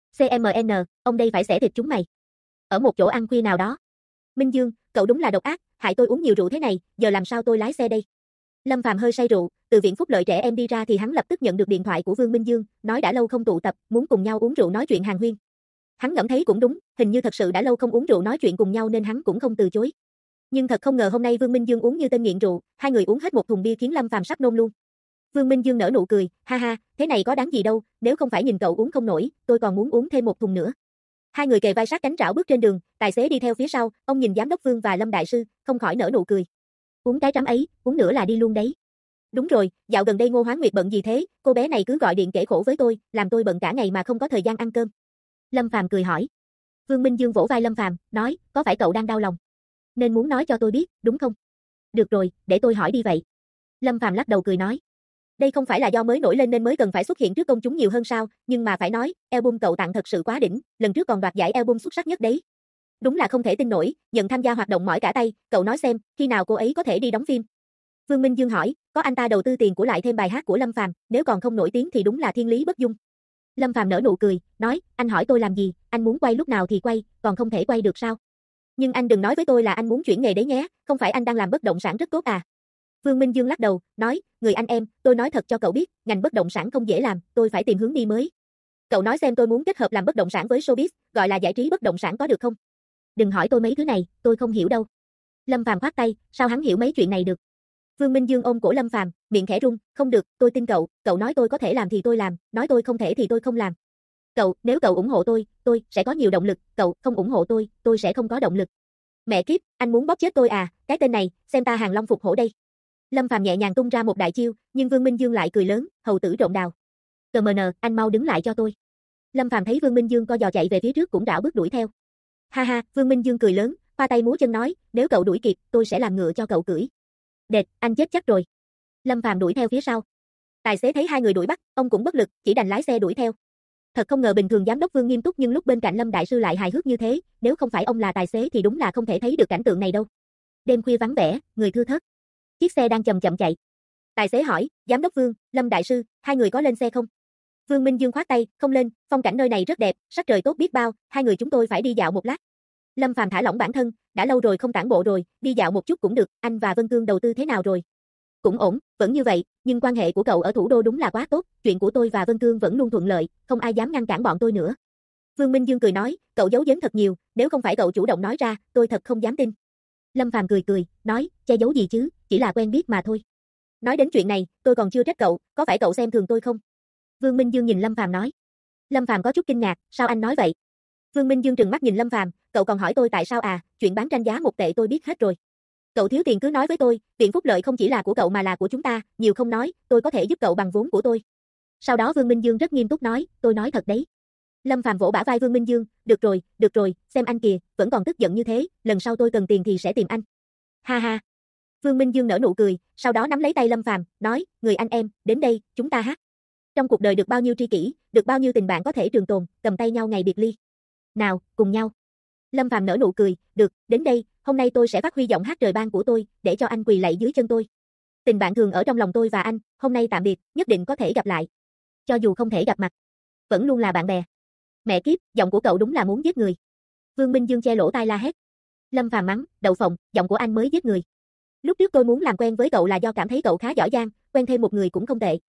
CMN, ông đây phải xẻ thịt chúng mày. Ở một chỗ ăn khuya nào đó. Minh Dương, cậu đúng là độc ác, hại tôi uống nhiều rượu thế này, giờ làm sao tôi lái xe đây? Lâm Phàm hơi say rượu, từ viện phúc lợi trẻ em đi ra thì hắn lập tức nhận được điện thoại của Vương Minh Dương, nói đã lâu không tụ tập, muốn cùng nhau uống rượu nói chuyện hàn huyên. Hắn ngẫm thấy cũng đúng, hình như thật sự đã lâu không uống rượu nói chuyện cùng nhau nên hắn cũng không từ chối. Nhưng thật không ngờ hôm nay Vương Minh Dương uống như tên nghiện rượu, hai người uống hết một thùng bia khiến Lâm Phàm sắp nôn luôn. Vương Minh Dương nở nụ cười, ha ha, thế này có đáng gì đâu, nếu không phải nhìn cậu uống không nổi, tôi còn muốn uống thêm một thùng nữa. Hai người kề vai sát cánh rảo bước trên đường, tài xế đi theo phía sau, ông nhìn giám đốc Vương và Lâm đại sư, không khỏi nở nụ cười. Uống cái trắm ấy, uống nữa là đi luôn đấy. Đúng rồi, dạo gần đây Ngô Hoán Nguyệt bận gì thế, cô bé này cứ gọi điện kể khổ với tôi, làm tôi bận cả ngày mà không có thời gian ăn cơm. Lâm Phàm cười hỏi. Vương Minh Dương vỗ vai Lâm Phàm, nói, có phải cậu đang đau lòng? Nên muốn nói cho tôi biết, đúng không? Được rồi, để tôi hỏi đi vậy. Lâm Phàm lắc đầu cười nói. Đây không phải là do mới nổi lên nên mới cần phải xuất hiện trước công chúng nhiều hơn sao, nhưng mà phải nói, album cậu tặng thật sự quá đỉnh, lần trước còn đoạt giải album xuất sắc nhất đấy. Đúng là không thể tin nổi, nhận tham gia hoạt động mỏi cả tay, cậu nói xem, khi nào cô ấy có thể đi đóng phim? Vương Minh Dương hỏi, có anh ta đầu tư tiền của lại thêm bài hát của Lâm Phàm, nếu còn không nổi tiếng thì đúng là thiên lý bất dung. Lâm Phàm nở nụ cười, nói, anh hỏi tôi làm gì, anh muốn quay lúc nào thì quay, còn không thể quay được sao? Nhưng anh đừng nói với tôi là anh muốn chuyển nghề đấy nhé, không phải anh đang làm bất động sản rất tốt à? Vương Minh Dương lắc đầu, nói, người anh em, tôi nói thật cho cậu biết, ngành bất động sản không dễ làm, tôi phải tìm hướng đi mới. Cậu nói xem tôi muốn kết hợp làm bất động sản với showbiz, gọi là giải trí bất động sản có được không? Đừng hỏi tôi mấy thứ này, tôi không hiểu đâu. Lâm Phàm khoát tay, sao hắn hiểu mấy chuyện này được? Vương Minh Dương ôm cổ Lâm Phàm, miệng khẽ run, không được, tôi tin cậu, cậu nói tôi có thể làm thì tôi làm, nói tôi không thể thì tôi không làm. Cậu, nếu cậu ủng hộ tôi sẽ có nhiều động lực, cậu không ủng hộ tôi sẽ không có động lực. Mẹ kiếp, anh muốn bóp chết tôi à, cái tên này, xem ta Hàng Long phục hổ đây. Lâm Phàm nhẹ nhàng tung ra một đại chiêu, nhưng Vương Minh Dương lại cười lớn, hầu tử trộn đào. CMN, anh mau đứng lại cho tôi. Lâm Phàm thấy Vương Minh Dương co giò chạy về phía trước cũng rảo bước đuổi theo. Ha ha, Vương Minh Dương cười lớn, khoa tay múa chân nói, nếu cậu đuổi kịp, tôi sẽ làm ngựa cho cậu cưỡi. Đệt, anh chết chắc rồi. Lâm Phàm đuổi theo phía sau. Tài xế thấy hai người đuổi bắt, ông cũng bất lực, chỉ đành lái xe đuổi theo. Thật không ngờ bình thường giám đốc Vương nghiêm túc nhưng lúc bên cạnh Lâm đại sư lại hài hước như thế, nếu không phải ông là tài xế thì đúng là không thể thấy được cảnh tượng này đâu. Đêm khuya vắng vẻ, người thưa thớt. Chiếc xe đang chậm chậm chạy. Tài xế hỏi, giám đốc Vương, Lâm đại sư, hai người có lên xe không? Vương Minh Dương khoát tay, không lên, phong cảnh nơi này rất đẹp, sắc trời tốt biết bao, hai người chúng tôi phải đi dạo một lát. Lâm Phàm thả lỏng bản thân, đã lâu rồi không tản bộ rồi, đi dạo một chút cũng được, anh và Vân Cương đầu tư thế nào rồi? Cũng ổn, vẫn như vậy, nhưng quan hệ của cậu ở thủ đô đúng là quá tốt, chuyện của tôi và Vân Cương vẫn luôn thuận lợi, không ai dám ngăn cản bọn tôi nữa. Vương Minh Dương cười nói, cậu giấu giếm thật nhiều, nếu không phải cậu chủ động nói ra, tôi thật không dám tin. Lâm Phàm cười, nói, che giấu gì chứ, chỉ là quen biết mà thôi. Nói đến chuyện này, tôi còn chưa trách cậu, có phải cậu xem thường tôi không? Vương Minh Dương nhìn Lâm Phàm nói. Lâm Phàm có chút kinh ngạc, sao anh nói vậy? Vương Minh Dương trừng mắt nhìn Lâm Phàm, cậu còn hỏi tôi tại sao à, chuyện bán tranh giá 1 tệ tôi biết hết rồi. Cậu thiếu tiền cứ nói với tôi, viện phúc lợi không chỉ là của cậu mà là của chúng ta, nhiều không nói, tôi có thể giúp cậu bằng vốn của tôi. Sau đó Vương Minh Dương rất nghiêm túc nói, tôi nói thật đấy. Lâm Phàm vỗ bả vai Vương Minh Dương, được rồi, xem anh kìa, vẫn còn tức giận như thế, lần sau tôi cần tiền thì sẽ tìm anh. Ha ha. Vương Minh Dương nở nụ cười, sau đó nắm lấy tay Lâm Phàm, nói, người anh em, đến đây, chúng ta hát. Trong cuộc đời được bao nhiêu tri kỷ, được bao nhiêu tình bạn có thể trường tồn, cầm tay nhau ngày biệt ly. Nào, cùng nhau. Lâm Phàm nở nụ cười, được, đến đây, hôm nay tôi sẽ phát huy giọng hát trời ban của tôi, để cho anh quỳ lạy dưới chân tôi. Tình bạn thường ở trong lòng tôi và anh, hôm nay tạm biệt, nhất định có thể gặp lại. Cho dù không thể gặp mặt, vẫn luôn là bạn bè. Mẹ kiếp, giọng của cậu đúng là muốn giết người. Vương Minh Dương che lỗ tai la hét. Lâm Phàm mắng, đậu phộng, giọng của anh mới giết người. Lúc trước tôi muốn làm quen với cậu là do cảm thấy cậu khá giỏi giang, quen thêm một người cũng không tệ.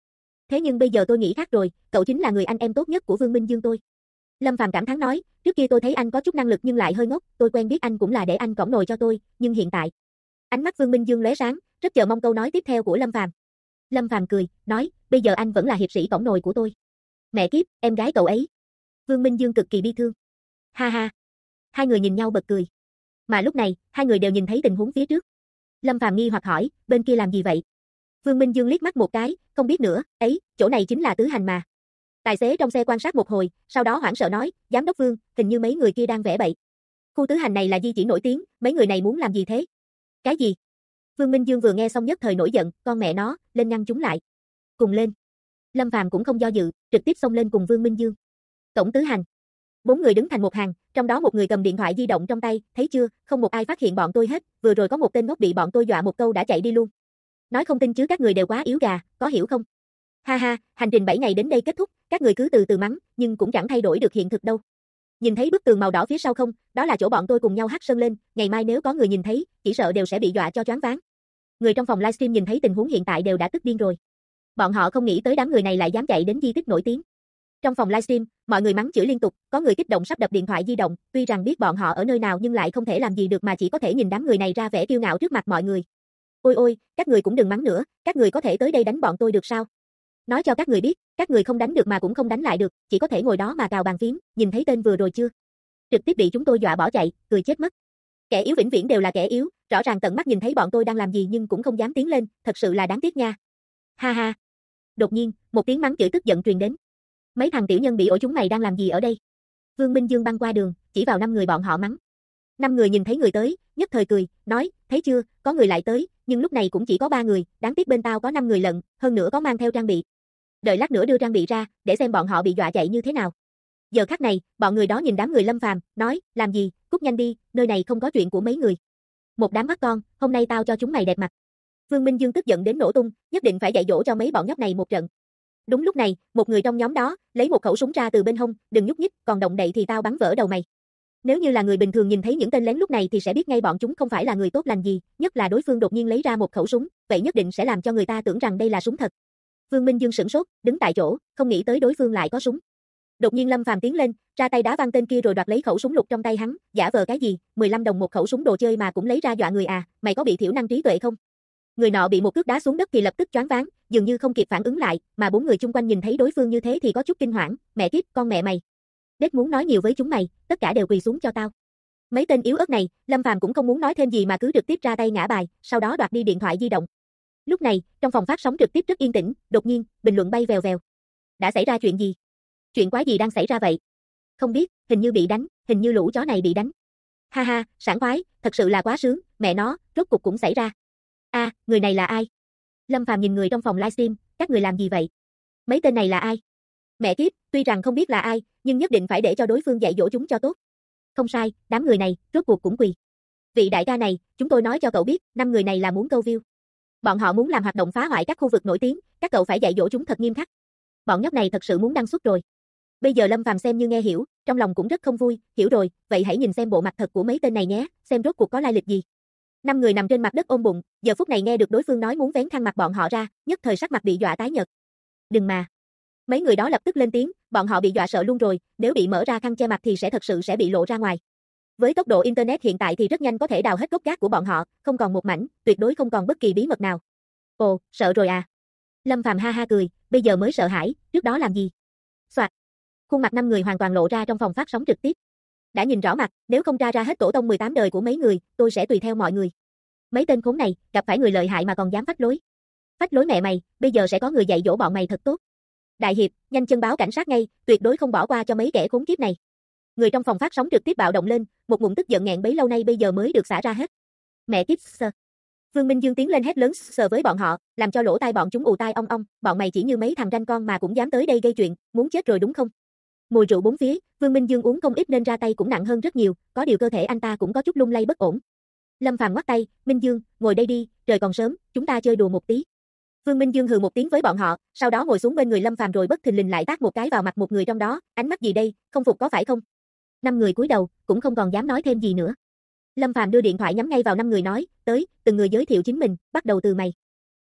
Thế nhưng bây giờ tôi nghĩ khác rồi, cậu chính là người anh em tốt nhất của Vương Minh Dương tôi. Lâm Phàm cảm thán nói, trước kia tôi thấy anh có chút năng lực nhưng lại hơi ngốc, tôi quen biết anh cũng là để anh cõng nồi cho tôi, nhưng hiện tại. Ánh mắt Vương Minh Dương lóe sáng, rất chờ mong câu nói tiếp theo của Lâm Phàm. Lâm Phàm cười, nói, bây giờ anh vẫn là hiệp sĩ cõng nồi của tôi. Mẹ kiếp, em gái cậu ấy. Vương Minh Dương cực kỳ bi thương. Ha ha. Hai người nhìn nhau bật cười. Mà lúc này, hai người đều nhìn thấy tình huống phía trước. Lâm Phàm nghi hoặc hỏi, bên kia làm gì vậy? Vương Minh Dương liếc mắt một cái, không biết nữa, ấy, chỗ này chính là tứ hành mà. Tài xế trong xe quan sát một hồi, sau đó hoảng sợ nói, giám đốc Vương, hình như mấy người kia đang vẽ bậy. Khu tứ hành này là di chỉ nổi tiếng, mấy người này muốn làm gì thế? Cái gì? Vương Minh Dương vừa nghe xong nhất thời nổi giận, con mẹ nó, lên ngăn chúng lại. Cùng lên. Lâm Phàm cũng không do dự, trực tiếp xông lên cùng Vương Minh Dương. Tổng tứ hành. Bốn người đứng thành một hàng, trong đó một người cầm điện thoại di động trong tay, thấy chưa, không một ai phát hiện bọn tôi hết, vừa rồi có một tên ngốc bị bọn tôi dọa một câu đã chạy đi luôn. Nói không tin chứ các người đều quá yếu gà, có hiểu không? Ha ha, hành trình 7 ngày đến đây kết thúc, các người cứ từ từ mắng, nhưng cũng chẳng thay đổi được hiện thực đâu. Nhìn thấy bức tường màu đỏ phía sau không, đó là chỗ bọn tôi cùng nhau hắc sơn lên, ngày mai nếu có người nhìn thấy, chỉ sợ đều sẽ bị dọa cho choáng váng. Người trong phòng livestream nhìn thấy tình huống hiện tại đều đã tức điên rồi. Bọn họ không nghĩ tới đám người này lại dám chạy đến di tích nổi tiếng. Trong phòng livestream, mọi người mắng chửi liên tục, có người kích động sắp đập điện thoại di động, tuy rằng biết bọn họ ở nơi nào nhưng lại không thể làm gì được mà chỉ có thể nhìn đám người này ra vẻ kiêu ngạo trước mặt mọi người. Ôi ôi, các người cũng đừng mắng nữa, các người có thể tới đây đánh bọn tôi được sao? Nói cho các người biết, các người không đánh được mà cũng không đánh lại được, chỉ có thể ngồi đó mà cào bàn phím, nhìn thấy tên vừa rồi chưa? Trực tiếp bị chúng tôi dọa bỏ chạy, cười chết mất. Kẻ yếu vĩnh viễn đều là kẻ yếu, rõ ràng tận mắt nhìn thấy bọn tôi đang làm gì nhưng cũng không dám tiến lên, thật sự là đáng tiếc nha. Ha ha. Đột nhiên, một tiếng mắng chửi tức giận truyền đến. Mấy thằng tiểu nhân bị ổi chúng mày đang làm gì ở đây? Vương Minh Dương băng qua đường, chỉ vào 5 người bọn họ mắng. 5 người nhìn thấy người tới, nhất thời cười, nói, thấy chưa, có người lại tới, nhưng lúc này cũng chỉ có 3 người, đáng tiếc bên tao có 5 người lận, hơn nữa có mang theo trang bị. Đợi lát nữa đưa trang bị ra, để xem bọn họ bị dọa chạy như thế nào. Giờ khắc này, bọn người đó nhìn đám người Lâm Phàm, nói, làm gì, cút nhanh đi, nơi này không có chuyện của mấy người. Một đám bắt con, hôm nay tao cho chúng mày đẹp mặt. Vương Minh Dương tức giận đến nổ tung, nhất định phải dạy dỗ cho mấy bọn nhóc này một trận. Đúng lúc này, một người trong nhóm đó, lấy một khẩu súng ra từ bên hông, đừng nhúc nhích, còn động đậy thì tao bắn vỡ đầu mày. Nếu như là người bình thường nhìn thấy những tên lén lúc này thì sẽ biết ngay bọn chúng không phải là người tốt lành gì, nhất là đối phương đột nhiên lấy ra một khẩu súng, vậy nhất định sẽ làm cho người ta tưởng rằng đây là súng thật. Vương Minh Dương sửng sốt, đứng tại chỗ, không nghĩ tới đối phương lại có súng. Đột nhiên Lâm Phàm tiến lên, ra tay đá văng tên kia rồi đoạt lấy khẩu súng lục trong tay hắn, giả vờ cái gì, 15 đồng một khẩu súng đồ chơi mà cũng lấy ra dọa người à, mày có bị thiểu năng trí tuệ không? Người nọ bị một cước đá xuống đất thì lập tức choáng váng, dường như không kịp phản ứng lại, mà 4 người chung quanh nhìn thấy đối phương như thế thì có chút kinh hoảng, mẹ kiếp, con mẹ mày. Đết muốn nói nhiều với chúng mày, tất cả đều quỳ xuống cho tao. Mấy tên yếu ớt này, Lâm Phàm cũng không muốn nói thêm gì mà cứ trực tiếp ra tay ngã bài, sau đó đoạt đi điện thoại di động. Lúc này, trong phòng phát sóng trực tiếp rất yên tĩnh, đột nhiên, bình luận bay vèo vèo. Đã xảy ra chuyện gì? Chuyện quái gì đang xảy ra vậy? Không biết, hình như bị đánh, hình như lũ chó này bị đánh. Ha ha, sảng khoái, thật sự là quá sướng, mẹ nó, rốt cục cũng xảy ra. A, người này là ai? Lâm Phàm nhìn người trong phòng livestream, các người làm gì vậy? Mấy tên này là ai? Mẹ kiếp, tuy rằng không biết là ai, nhưng nhất định phải để cho đối phương dạy dỗ chúng cho tốt. Không sai, đám người này, rốt cuộc cũng quỳ. Vị đại ca này, chúng tôi nói cho cậu biết, 5 người này là muốn câu view. Bọn họ muốn làm hoạt động phá hoại các khu vực nổi tiếng, các cậu phải dạy dỗ chúng thật nghiêm khắc. Bọn nhóc này thật sự muốn đăng xuất rồi. Bây giờ Lâm Phàm xem như nghe hiểu, trong lòng cũng rất không vui, hiểu rồi, vậy hãy nhìn xem bộ mặt thật của mấy tên này nhé, xem rốt cuộc có lai lịch gì. 5 người nằm trên mặt đất ôm bụng, giờ phút này nghe được đối phương nói muốn vén khăn mặt bọn họ ra, nhất thời sắc mặt bị dọa tái nhợt. Đừng mà. Mấy người đó lập tức lên tiếng, bọn họ bị dọa sợ luôn rồi, nếu bị mở ra khăn che mặt thì thật sự sẽ bị lộ ra ngoài. Với tốc độ internet hiện tại thì rất nhanh có thể đào hết gốc gác của bọn họ, không còn một mảnh, tuyệt đối không còn bất kỳ bí mật nào. Ồ, sợ rồi à? Lâm Phàm ha ha cười, bây giờ mới sợ hãi, trước đó làm gì? Soạt. Khuôn mặt 5 người hoàn toàn lộ ra trong phòng phát sóng trực tiếp. Đã nhìn rõ mặt, nếu không tra ra hết tổ tông 18 đời của mấy người, tôi sẽ tùy theo mọi người. Mấy tên khốn này, gặp phải người lợi hại mà còn dám phách lối. Phách lối mẹ mày, bây giờ sẽ có người dạy dỗ bọn mày thật tốt. Đại hiệp, nhanh chân báo cảnh sát ngay, tuyệt đối không bỏ qua cho mấy kẻ khốn kiếp này. Người trong phòng phát sóng trực tiếp bạo động lên, một ngụm tức giận nghẹn bấy lâu nay bây giờ mới được xả ra hết. Mẹ kiếp sơ. Vương Minh Dương tiến lên hét lớn sờ với bọn họ, làm cho lỗ tai bọn chúng ù tai ong ong, bọn mày chỉ như mấy thằng ranh con mà cũng dám tới đây gây chuyện, muốn chết rồi đúng không? Mùi rượu bốn phía, Vương Minh Dương uống không ít nên ra tay cũng nặng hơn rất nhiều, có điều cơ thể anh ta cũng có chút lung lay bất ổn. Lâm Phàm ngoắt tay, Minh Dương, ngồi đây đi, trời còn sớm, chúng ta chơi đùa một tí. Vương Minh Dương hừ một tiếng với bọn họ, sau đó ngồi xuống bên người Lâm Phàm rồi bất thình lình lại tát một cái vào mặt một người trong đó, ánh mắt gì đây, không phục có phải không? 5 người cúi đầu, cũng không còn dám nói thêm gì nữa. Lâm Phàm đưa điện thoại nhắm ngay vào 5 người nói, tới, từng người giới thiệu chính mình, bắt đầu từ mày.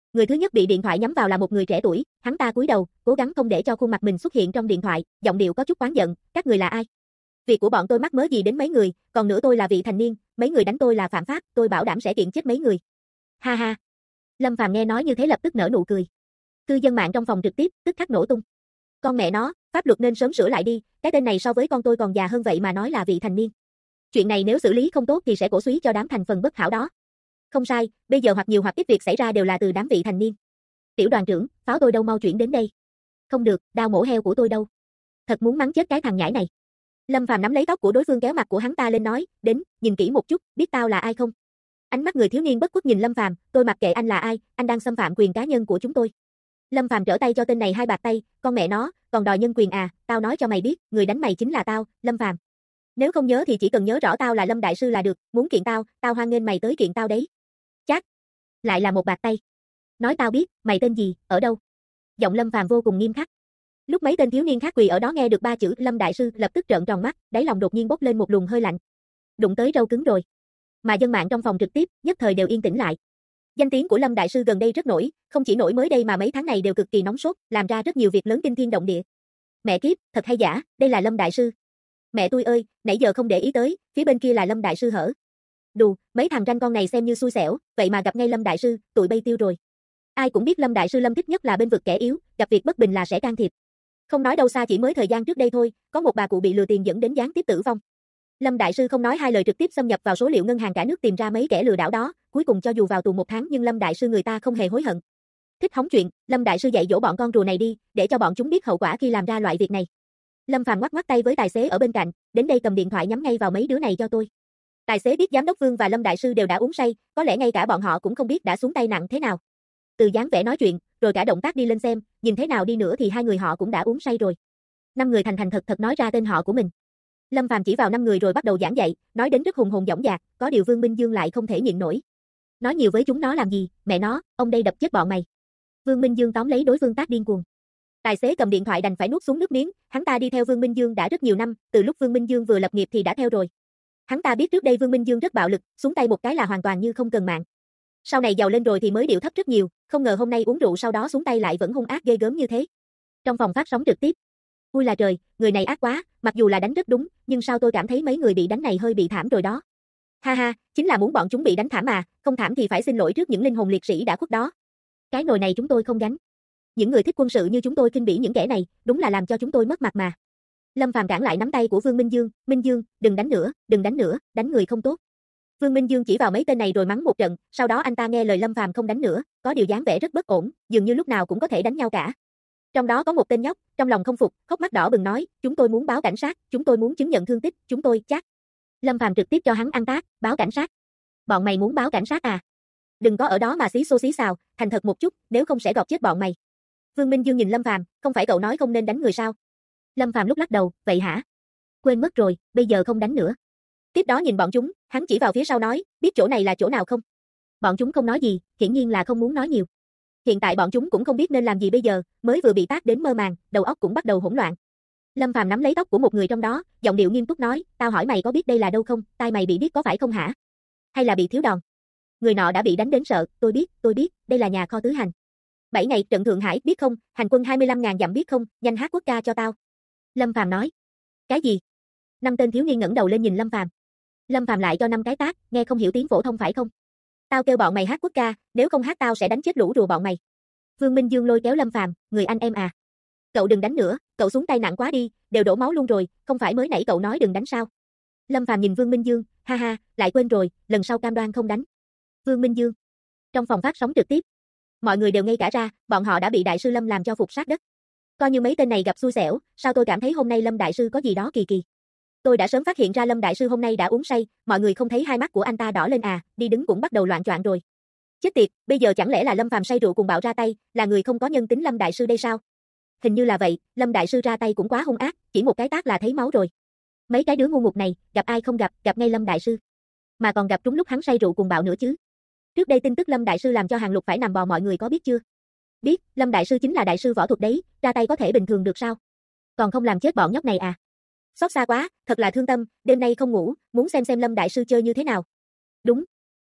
Người thứ nhất bị điện thoại nhắm vào là một người trẻ tuổi, hắn ta cúi đầu, cố gắng không để cho khuôn mặt mình xuất hiện trong điện thoại, giọng điệu có chút oán giận, các người là ai? Việc của bọn tôi mắc mớ gì đến mấy người, còn nữa tôi là vị thành niên, mấy người đánh tôi là phạm pháp, tôi bảo đảm sẽ kiện chết mấy người. Ha ha. Lâm Phàm nghe nói như thế lập tức nở nụ cười. Cư dân mạng trong phòng trực tiếp tức khắc nổ tung. Con mẹ nó, pháp luật nên sớm sửa lại đi, cái tên này so với con tôi còn già hơn vậy mà nói là vị thành niên. Chuyện này nếu xử lý không tốt thì sẽ cổ súy cho đám thành phần bất hảo đó. Không sai, bây giờ hoặc nhiều hoặc ít việc xảy ra đều là từ đám vị thành niên. Tiểu đoàn trưởng, pháo tôi đâu mau chuyển đến đây. Không được, đao mổ heo của tôi đâu. Thật muốn mắng chết cái thằng nhãi này. Lâm Phàm nắm lấy tóc của đối phương kéo mặt của hắn ta lên nói, đến, nhìn kỹ một chút, biết tao là ai không? Ánh mắt người thiếu niên bất khuất nhìn Lâm Phàm, tôi mặc kệ anh là ai, anh đang xâm phạm quyền cá nhân của chúng tôi. Lâm Phàm trở tay cho tên này hai bạt tay, con mẹ nó, còn đòi nhân quyền à, tao nói cho mày biết, người đánh mày chính là tao, Lâm Phàm. Nếu không nhớ thì chỉ cần nhớ rõ tao là Lâm đại sư là được, muốn kiện tao hoan nghênh mày tới kiện tao đấy. Chát. Lại là một bạt tay. Nói tao biết, mày tên gì, ở đâu? Giọng Lâm Phàm vô cùng nghiêm khắc. Lúc mấy tên thiếu niên khác quỳ ở đó nghe được ba chữ Lâm đại sư, lập tức trợn tròn mắt, đáy lòng đột nhiên bốc lên một luồng hơi lạnh. Đụng tới râu cứng rồi. Mà dân mạng trong phòng trực tiếp, nhất thời đều yên tĩnh lại. Danh tiếng của Lâm đại sư gần đây rất nổi, không chỉ nổi mới đây mà mấy tháng này đều cực kỳ nóng sốt, làm ra rất nhiều việc lớn kinh thiên động địa. Mẹ kiếp, thật hay giả, đây là Lâm đại sư. Mẹ tôi ơi, nãy giờ không để ý tới, phía bên kia là Lâm đại sư hở. Đù, mấy thằng ranh con này xem như xui xẻo, vậy mà gặp ngay Lâm đại sư, tụi bay tiêu rồi. Ai cũng biết Lâm đại sư Lâm thích nhất là bên vực kẻ yếu, gặp việc bất bình là sẽ can thiệp. Không nói đâu xa chỉ mới thời gian trước đây thôi, có một bà cụ bị lừa tiền dẫn đến gián tiếp tử vong. Lâm đại sư không nói hai lời trực tiếp xâm nhập vào số liệu ngân hàng cả nước tìm ra mấy kẻ lừa đảo đó, cuối cùng cho dù vào tù 1 tháng nhưng Lâm đại sư người ta không hề hối hận. Thích hóng chuyện, Lâm đại sư dạy dỗ bọn con rùa này đi, để cho bọn chúng biết hậu quả khi làm ra loại việc này. Lâm Phàm ngoắc ngoắc tay với tài xế ở bên cạnh, đến đây cầm điện thoại nhắm ngay vào mấy đứa này cho tôi. Tài xế biết giám đốc Vương và Lâm đại sư đều đã uống say, có lẽ ngay cả bọn họ cũng không biết đã xuống tay nặng thế nào. Từ dáng vẻ nói chuyện, rồi cả động tác đi lên xem, nhìn thế nào đi nữa thì hai người họ cũng đã uống say rồi. 5 người thành thành thật thật nói ra tên họ của mình. Lâm Phàm chỉ vào 5 người rồi bắt đầu giảng dạy, nói đến rất hùng hồn dõng dạc, có điều Vương Minh Dương lại không thể nhịn nổi. Nói nhiều với chúng nó làm gì, mẹ nó, ông đây đập chết bọn mày. Vương Minh Dương tóm lấy đối phương tác điên cuồng. Tài xế cầm điện thoại đành phải nuốt xuống nước miếng, hắn ta đi theo Vương Minh Dương đã rất nhiều năm, từ lúc Vương Minh Dương vừa lập nghiệp thì đã theo rồi. Hắn ta biết trước đây Vương Minh Dương rất bạo lực, xuống tay một cái là hoàn toàn như không cần mạng. Sau này giàu lên rồi thì mới điệu thấp rất nhiều, không ngờ hôm nay uống rượu sau đó xuống tay lại vẫn hung ác ghê gớm như thế. Trong phòng phát sóng trực tiếp. Ui là trời, người này ác quá, mặc dù là đánh rất đúng, nhưng sao tôi cảm thấy mấy người bị đánh này hơi bị thảm rồi đó. Ha ha, chính là muốn bọn chúng bị đánh thảm mà, không thảm thì phải xin lỗi trước những linh hồn liệt sĩ đã khuất đó. Cái nồi này chúng tôi không gánh. Những người thích quân sự như chúng tôi khinh bỉ những kẻ này, đúng là làm cho chúng tôi mất mặt mà. Lâm Phàm cản lại nắm tay của Vương Minh Dương, đừng đánh nữa, đánh người không tốt. Vương Minh Dương chỉ vào mấy tên này rồi mắng một trận, sau đó anh ta nghe lời Lâm Phàm không đánh nữa, có điều dáng vẻ rất bất ổn, dường như lúc nào cũng có thể đánh nhau cả. Trong đó có một tên nhóc, trong lòng không phục, hốc mắt đỏ bừng nói, chúng tôi muốn báo cảnh sát, chúng tôi muốn chứng nhận thương tích, chúng tôi chắc. Lâm Phàm trực tiếp cho hắn ăn tát, báo cảnh sát. Bọn mày muốn báo cảnh sát à? Đừng có ở đó mà xí xô xí xào, thành thật một chút, nếu không sẽ gọt chết bọn mày. Vương Minh Dương nhìn Lâm Phàm, không phải cậu nói không nên đánh người sao? Lâm Phàm lúc lắc đầu, vậy hả? Quên mất rồi, bây giờ không đánh nữa. Tiếp đó nhìn bọn chúng, hắn chỉ vào phía sau nói, biết chỗ này là chỗ nào không? Bọn chúng không nói gì, hiển nhiên là không muốn nói nhiều. Hiện tại bọn chúng cũng không biết nên làm gì bây giờ, mới vừa bị tát đến mơ màng, đầu óc cũng bắt đầu hỗn loạn. Lâm Phàm nắm lấy tóc của một người trong đó, giọng điệu nghiêm túc nói, tao hỏi mày có biết đây là đâu không, tai mày bị điếc có phải không hả? Hay là bị thiếu đòn? Người nọ đã bị đánh đến sợ, tôi biết, đây là nhà kho tứ hành. 7 ngày trận Thượng Hải, biết không, hành quân 25.000 dặm biết không, nhanh hát quốc ca cho tao. Lâm Phàm nói. Cái gì? 5 tên thiếu niên ngẩng đầu lên nhìn Lâm Phàm. Lâm Phàm lại cho 5 cái tát, nghe không hiểu tiếng phổ thông phải không? Tao kêu bọn mày hát quốc ca, nếu không hát tao sẽ đánh chết lũ rùa bọn mày. Vương Minh Dương lôi kéo Lâm Phàm, người anh em à. Cậu đừng đánh nữa, cậu xuống tay nặng quá đi, đều đổ máu luôn rồi, không phải mới nãy cậu nói đừng đánh sao? Lâm Phàm nhìn Vương Minh Dương, ha ha, lại quên rồi, lần sau cam đoan không đánh. Vương Minh Dương. Trong phòng phát sóng trực tiếp, mọi người đều ngây cả ra, bọn họ đã bị đại sư Lâm làm cho phục sát đất. Coi như mấy tên này gặp xui xẻo, sao tôi cảm thấy hôm nay Lâm đại sư có gì đó kỳ kỳ. Tôi đã sớm phát hiện ra Lâm đại sư hôm nay đã uống say, mọi người không thấy hai mắt của anh ta đỏ lên à, đi đứng cũng bắt đầu loạn choạng rồi. Chết tiệt, bây giờ chẳng lẽ là Lâm Phàm say rượu cùng bạo ra tay, là người không có nhân tính Lâm đại sư đây sao? Hình như là vậy, Lâm đại sư ra tay cũng quá hung ác, chỉ một cái tát là thấy máu rồi. Mấy cái đứa ngu ngục này, gặp ai không gặp ngay Lâm đại sư. Mà còn gặp trúng lúc hắn say rượu cùng bạo nữa chứ. Trước đây tin tức Lâm đại sư làm cho Hàng Lục phải nằm bò mọi người có biết chưa? Biết, Lâm đại sư chính là đại sư võ thuật đấy, ra tay có thể bình thường được sao? Còn không làm chết bọn nhóc này à? Xót xa quá, thật là thương tâm, đêm nay không ngủ, muốn xem Lâm đại sư chơi như thế nào. Đúng.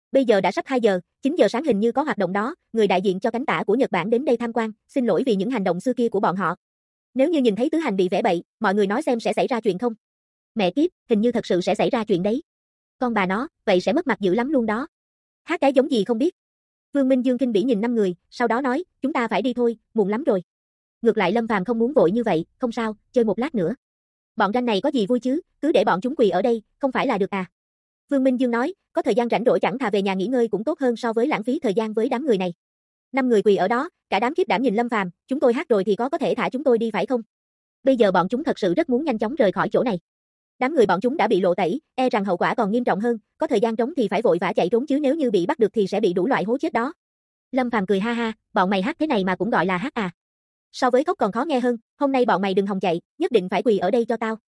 Bây giờ đã sắp 2 giờ, 9 giờ sáng hình như có hoạt động đó, người đại diện cho cánh tả của Nhật Bản đến đây tham quan, xin lỗi vì những hành động xưa kia của bọn họ. Nếu như nhìn thấy Tứ Hành bị vẽ bậy, mọi người nói xem sẽ xảy ra chuyện không? Mẹ kiếp, hình như thật sự sẽ xảy ra chuyện đấy. Con bà nó, vậy sẽ mất mặt dữ lắm luôn đó. Hát cái giống gì không biết. Vương Minh Dương kinh bỉ nhìn 5 người, sau đó nói, chúng ta phải đi thôi, muộn lắm rồi. Ngược lại Lâm Phàm không muốn vội như vậy, không sao, chơi một lát nữa. Bọn ranh này có gì vui chứ, cứ để bọn chúng quỳ ở đây, không phải là được à. Vương Minh Dương nói, có thời gian rảnh rỗi chẳng thà về nhà nghỉ ngơi cũng tốt hơn so với lãng phí thời gian với đám người này. 5 người quỳ ở đó, cả đám khiếp đảm nhìn Lâm Phàm, chúng tôi hát rồi thì có thể thả chúng tôi đi phải không? Bây giờ bọn chúng thật sự rất muốn nhanh chóng rời khỏi chỗ này. Đám người bọn chúng đã bị lộ tẩy, e rằng hậu quả còn nghiêm trọng hơn, có thời gian trống thì phải vội vã chạy trốn chứ nếu như bị bắt được thì sẽ bị đủ loại hố chết đó. Lâm Phàm cười ha ha, bọn mày hát thế này mà cũng gọi là hát à? So với khóc còn khó nghe hơn, hôm nay bọn mày đừng hòng chạy, nhất định phải quỳ ở đây cho tao.